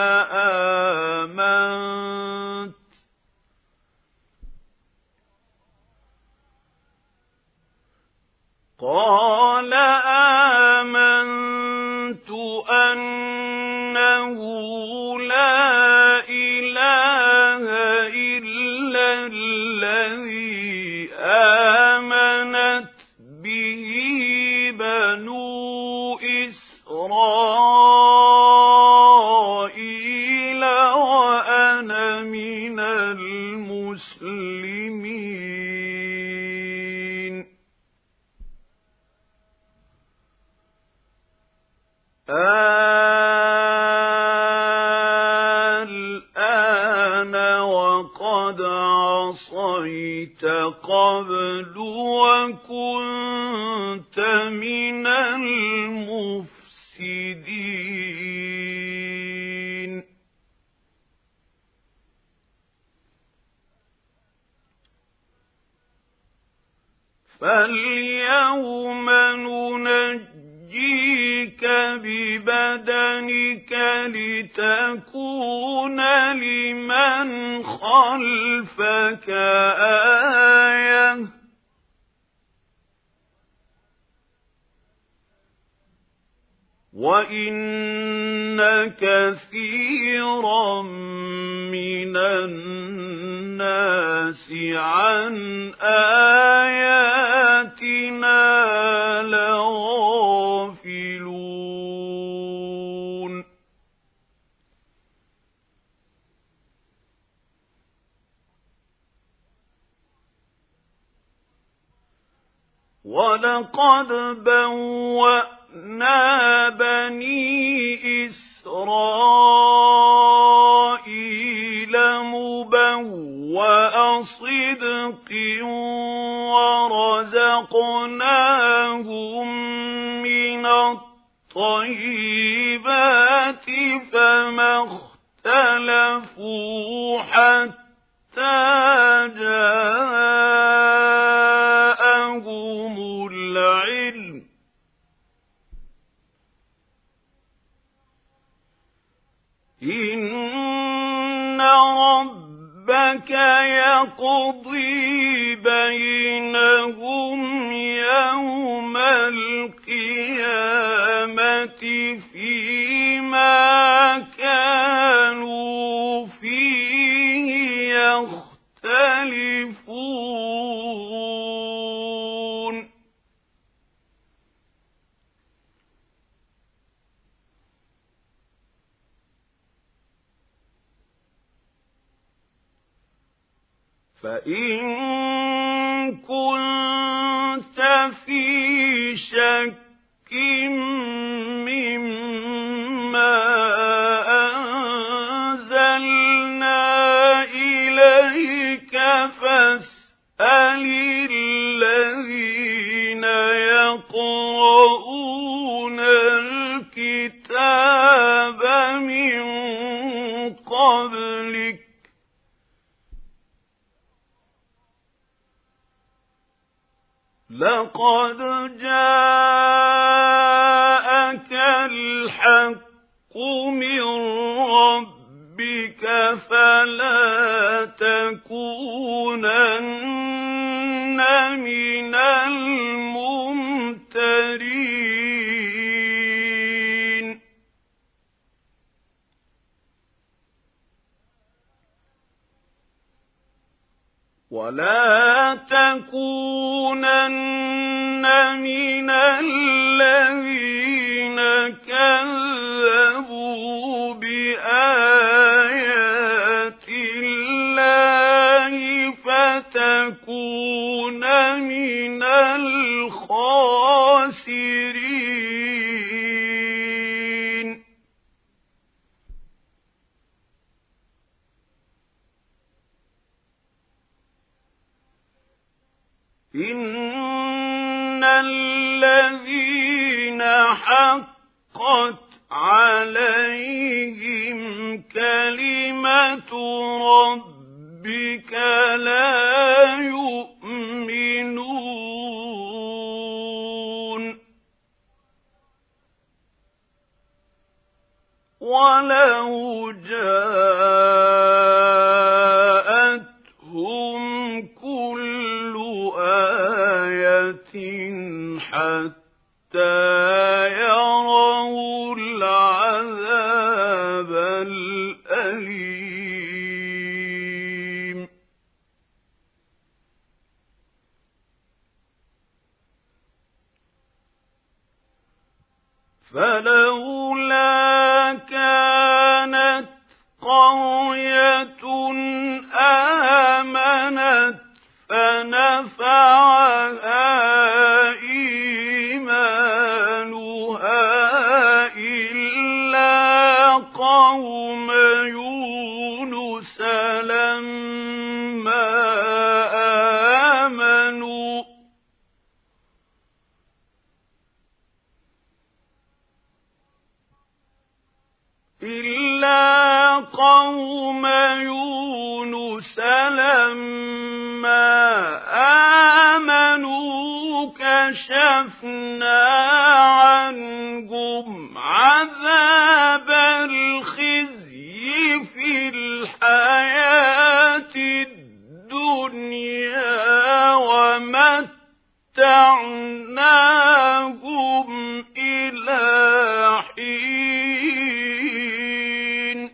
آمنت أنه لا إله إلا الذي آمنت به بنو إسرائيل وأنا من المسلمين الآن وقد عصيت قبل وكنت من المفسدين فاليوم ننجيك ببدنك لتكون لمن خلفك آية وإن كثيرا من الناس عن آياتنا لغافلون ولقد بوأنا بني إسرائيل مبوأ صدق ورزقناهم من الطيبات فما اختلفوا حتى جاءهم العلم إن ربك يقضي بينهم يوم القيامة فيما كانوا فيه يختلفون فإن كنت لفي شك مما أنزلنا إليك فاسأل الذين يقرؤون الكتاب من قبلك لقد جاءك الحق من ربك فلا تكونن من الممترين ولا تكونن من الذين كذبوا بآيات الله فتكون من الخاسرين إن الذين حقت عليهم كلمة ربك لا يؤمنون ولو جاءتهم كل آية حتى يروا العذاب الأليم فلولا كانت قرية آمنت فنفعها إيمانها إلا قوم يونس لما آمنوا كشفنا عنهم عذاب الخزي في الحياة الدنيا ومتعناهم إلى حين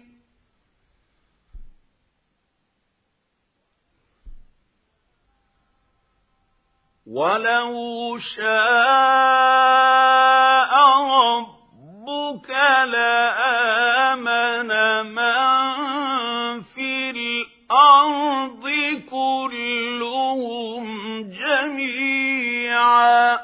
ولو شاء ربك لآمن من في الأرض كلهم جميعا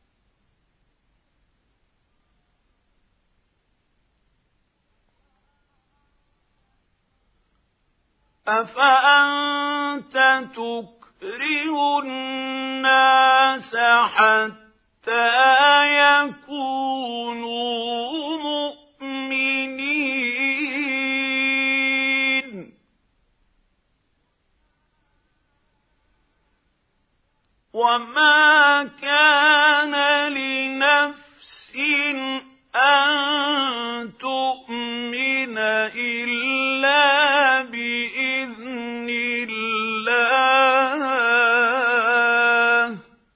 أفأنت تكره الناس حتى يكونوا مؤمنين وما كان لنفس أن تؤمن إلا بإذن الله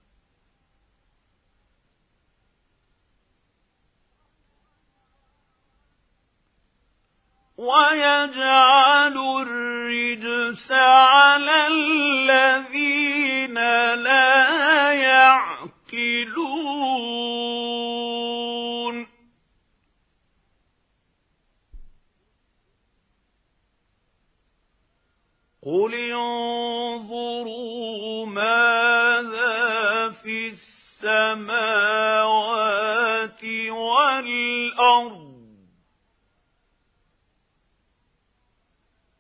ويجعل الرجس على الذين لا يعقلون قل انظروا ماذا في السماوات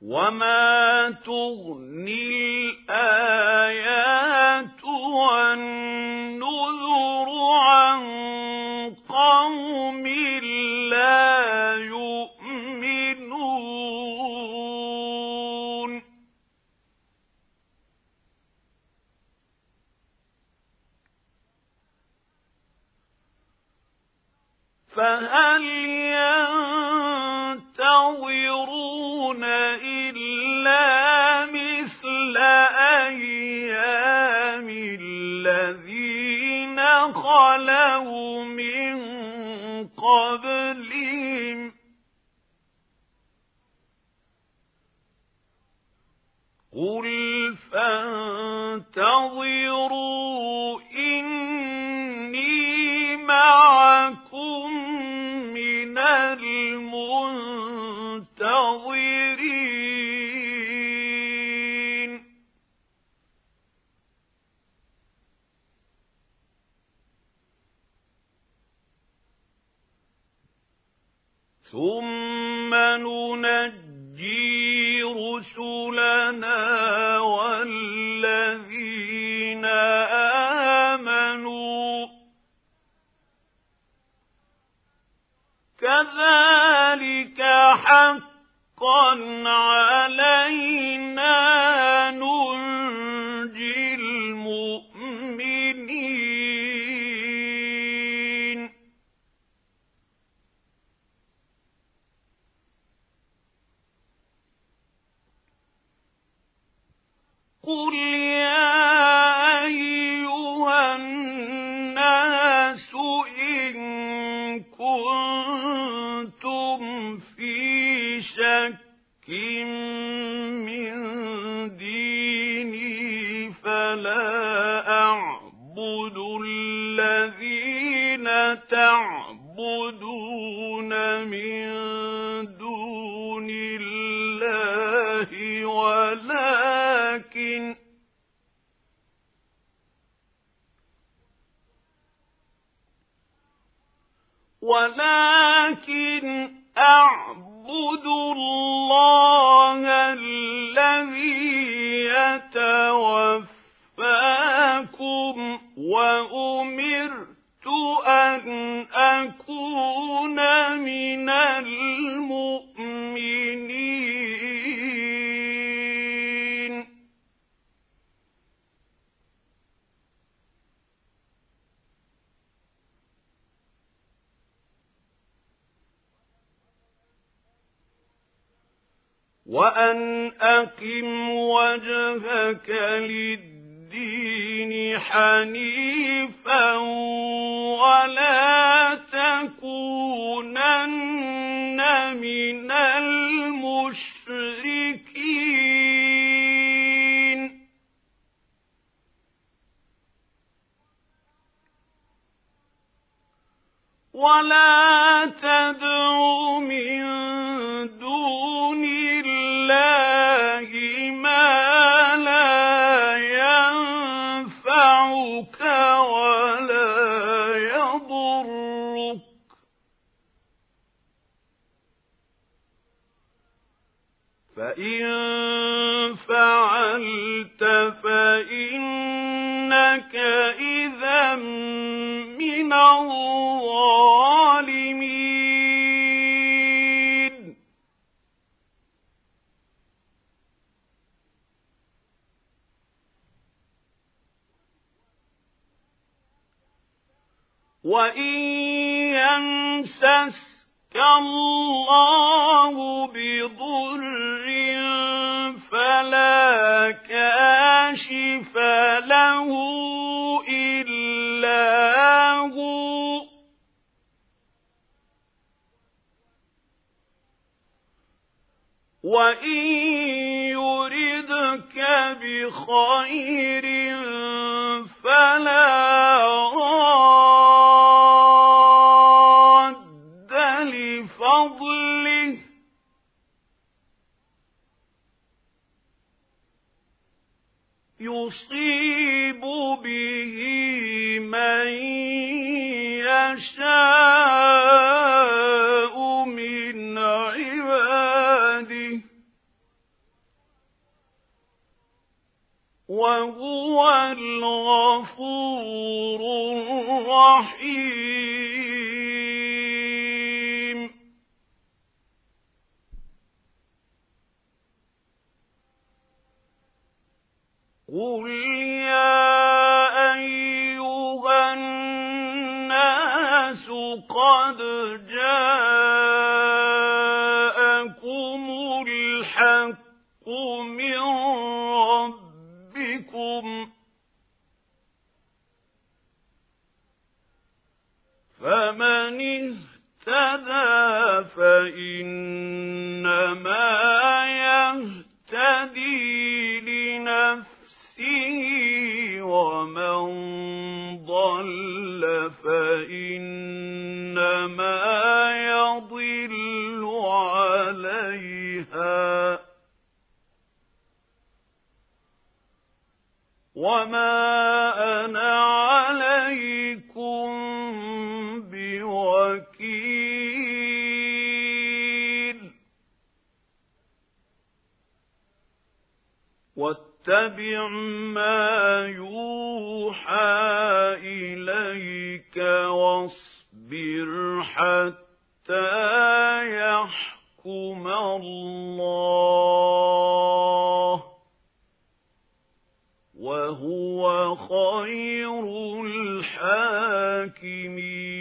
وما تغني الآيات والنذر عن قوم لا يؤمنون فهل ينتظرون إلا مثل أيام الذين خلوا من قبلهم قل فانتظروا إني معكم من المنتظرين ثم ننجي رسلنا والذين آمنوا كذلك حقا علينا ننجي المؤمنين قل يا أيها الناس إن كنتم في شك من ديني فلا أعبد الذين تعبدون من دون الله ولكن أعبد الله الذي يتوفاكم وأمرت أن أكون من المؤمنين وأن أقم وجهك للدين حنيفا ولا تكونن من المشركين ولا تدع من دون الله ما لا ينفعك ولا يضرك فإن فعلت فإنك إذا من الظالمين وإن يمسسك الله بضر فلا كاشف له إلا هو وإن يردك بخير فلا راد لفضله يصيب به من يشاء من عباده وهو الغفور الرحيم قل يا أيها الناس قد جاءكم الحق من ربكم فمن اهتدى فإنما يهتدي لنفسه ومن ضل فإنما يضل عليها وما أنا عليكم بوكيل واتبع ما يوحى إليك واصبر حتى يحكم الله وهو خير الحاكمين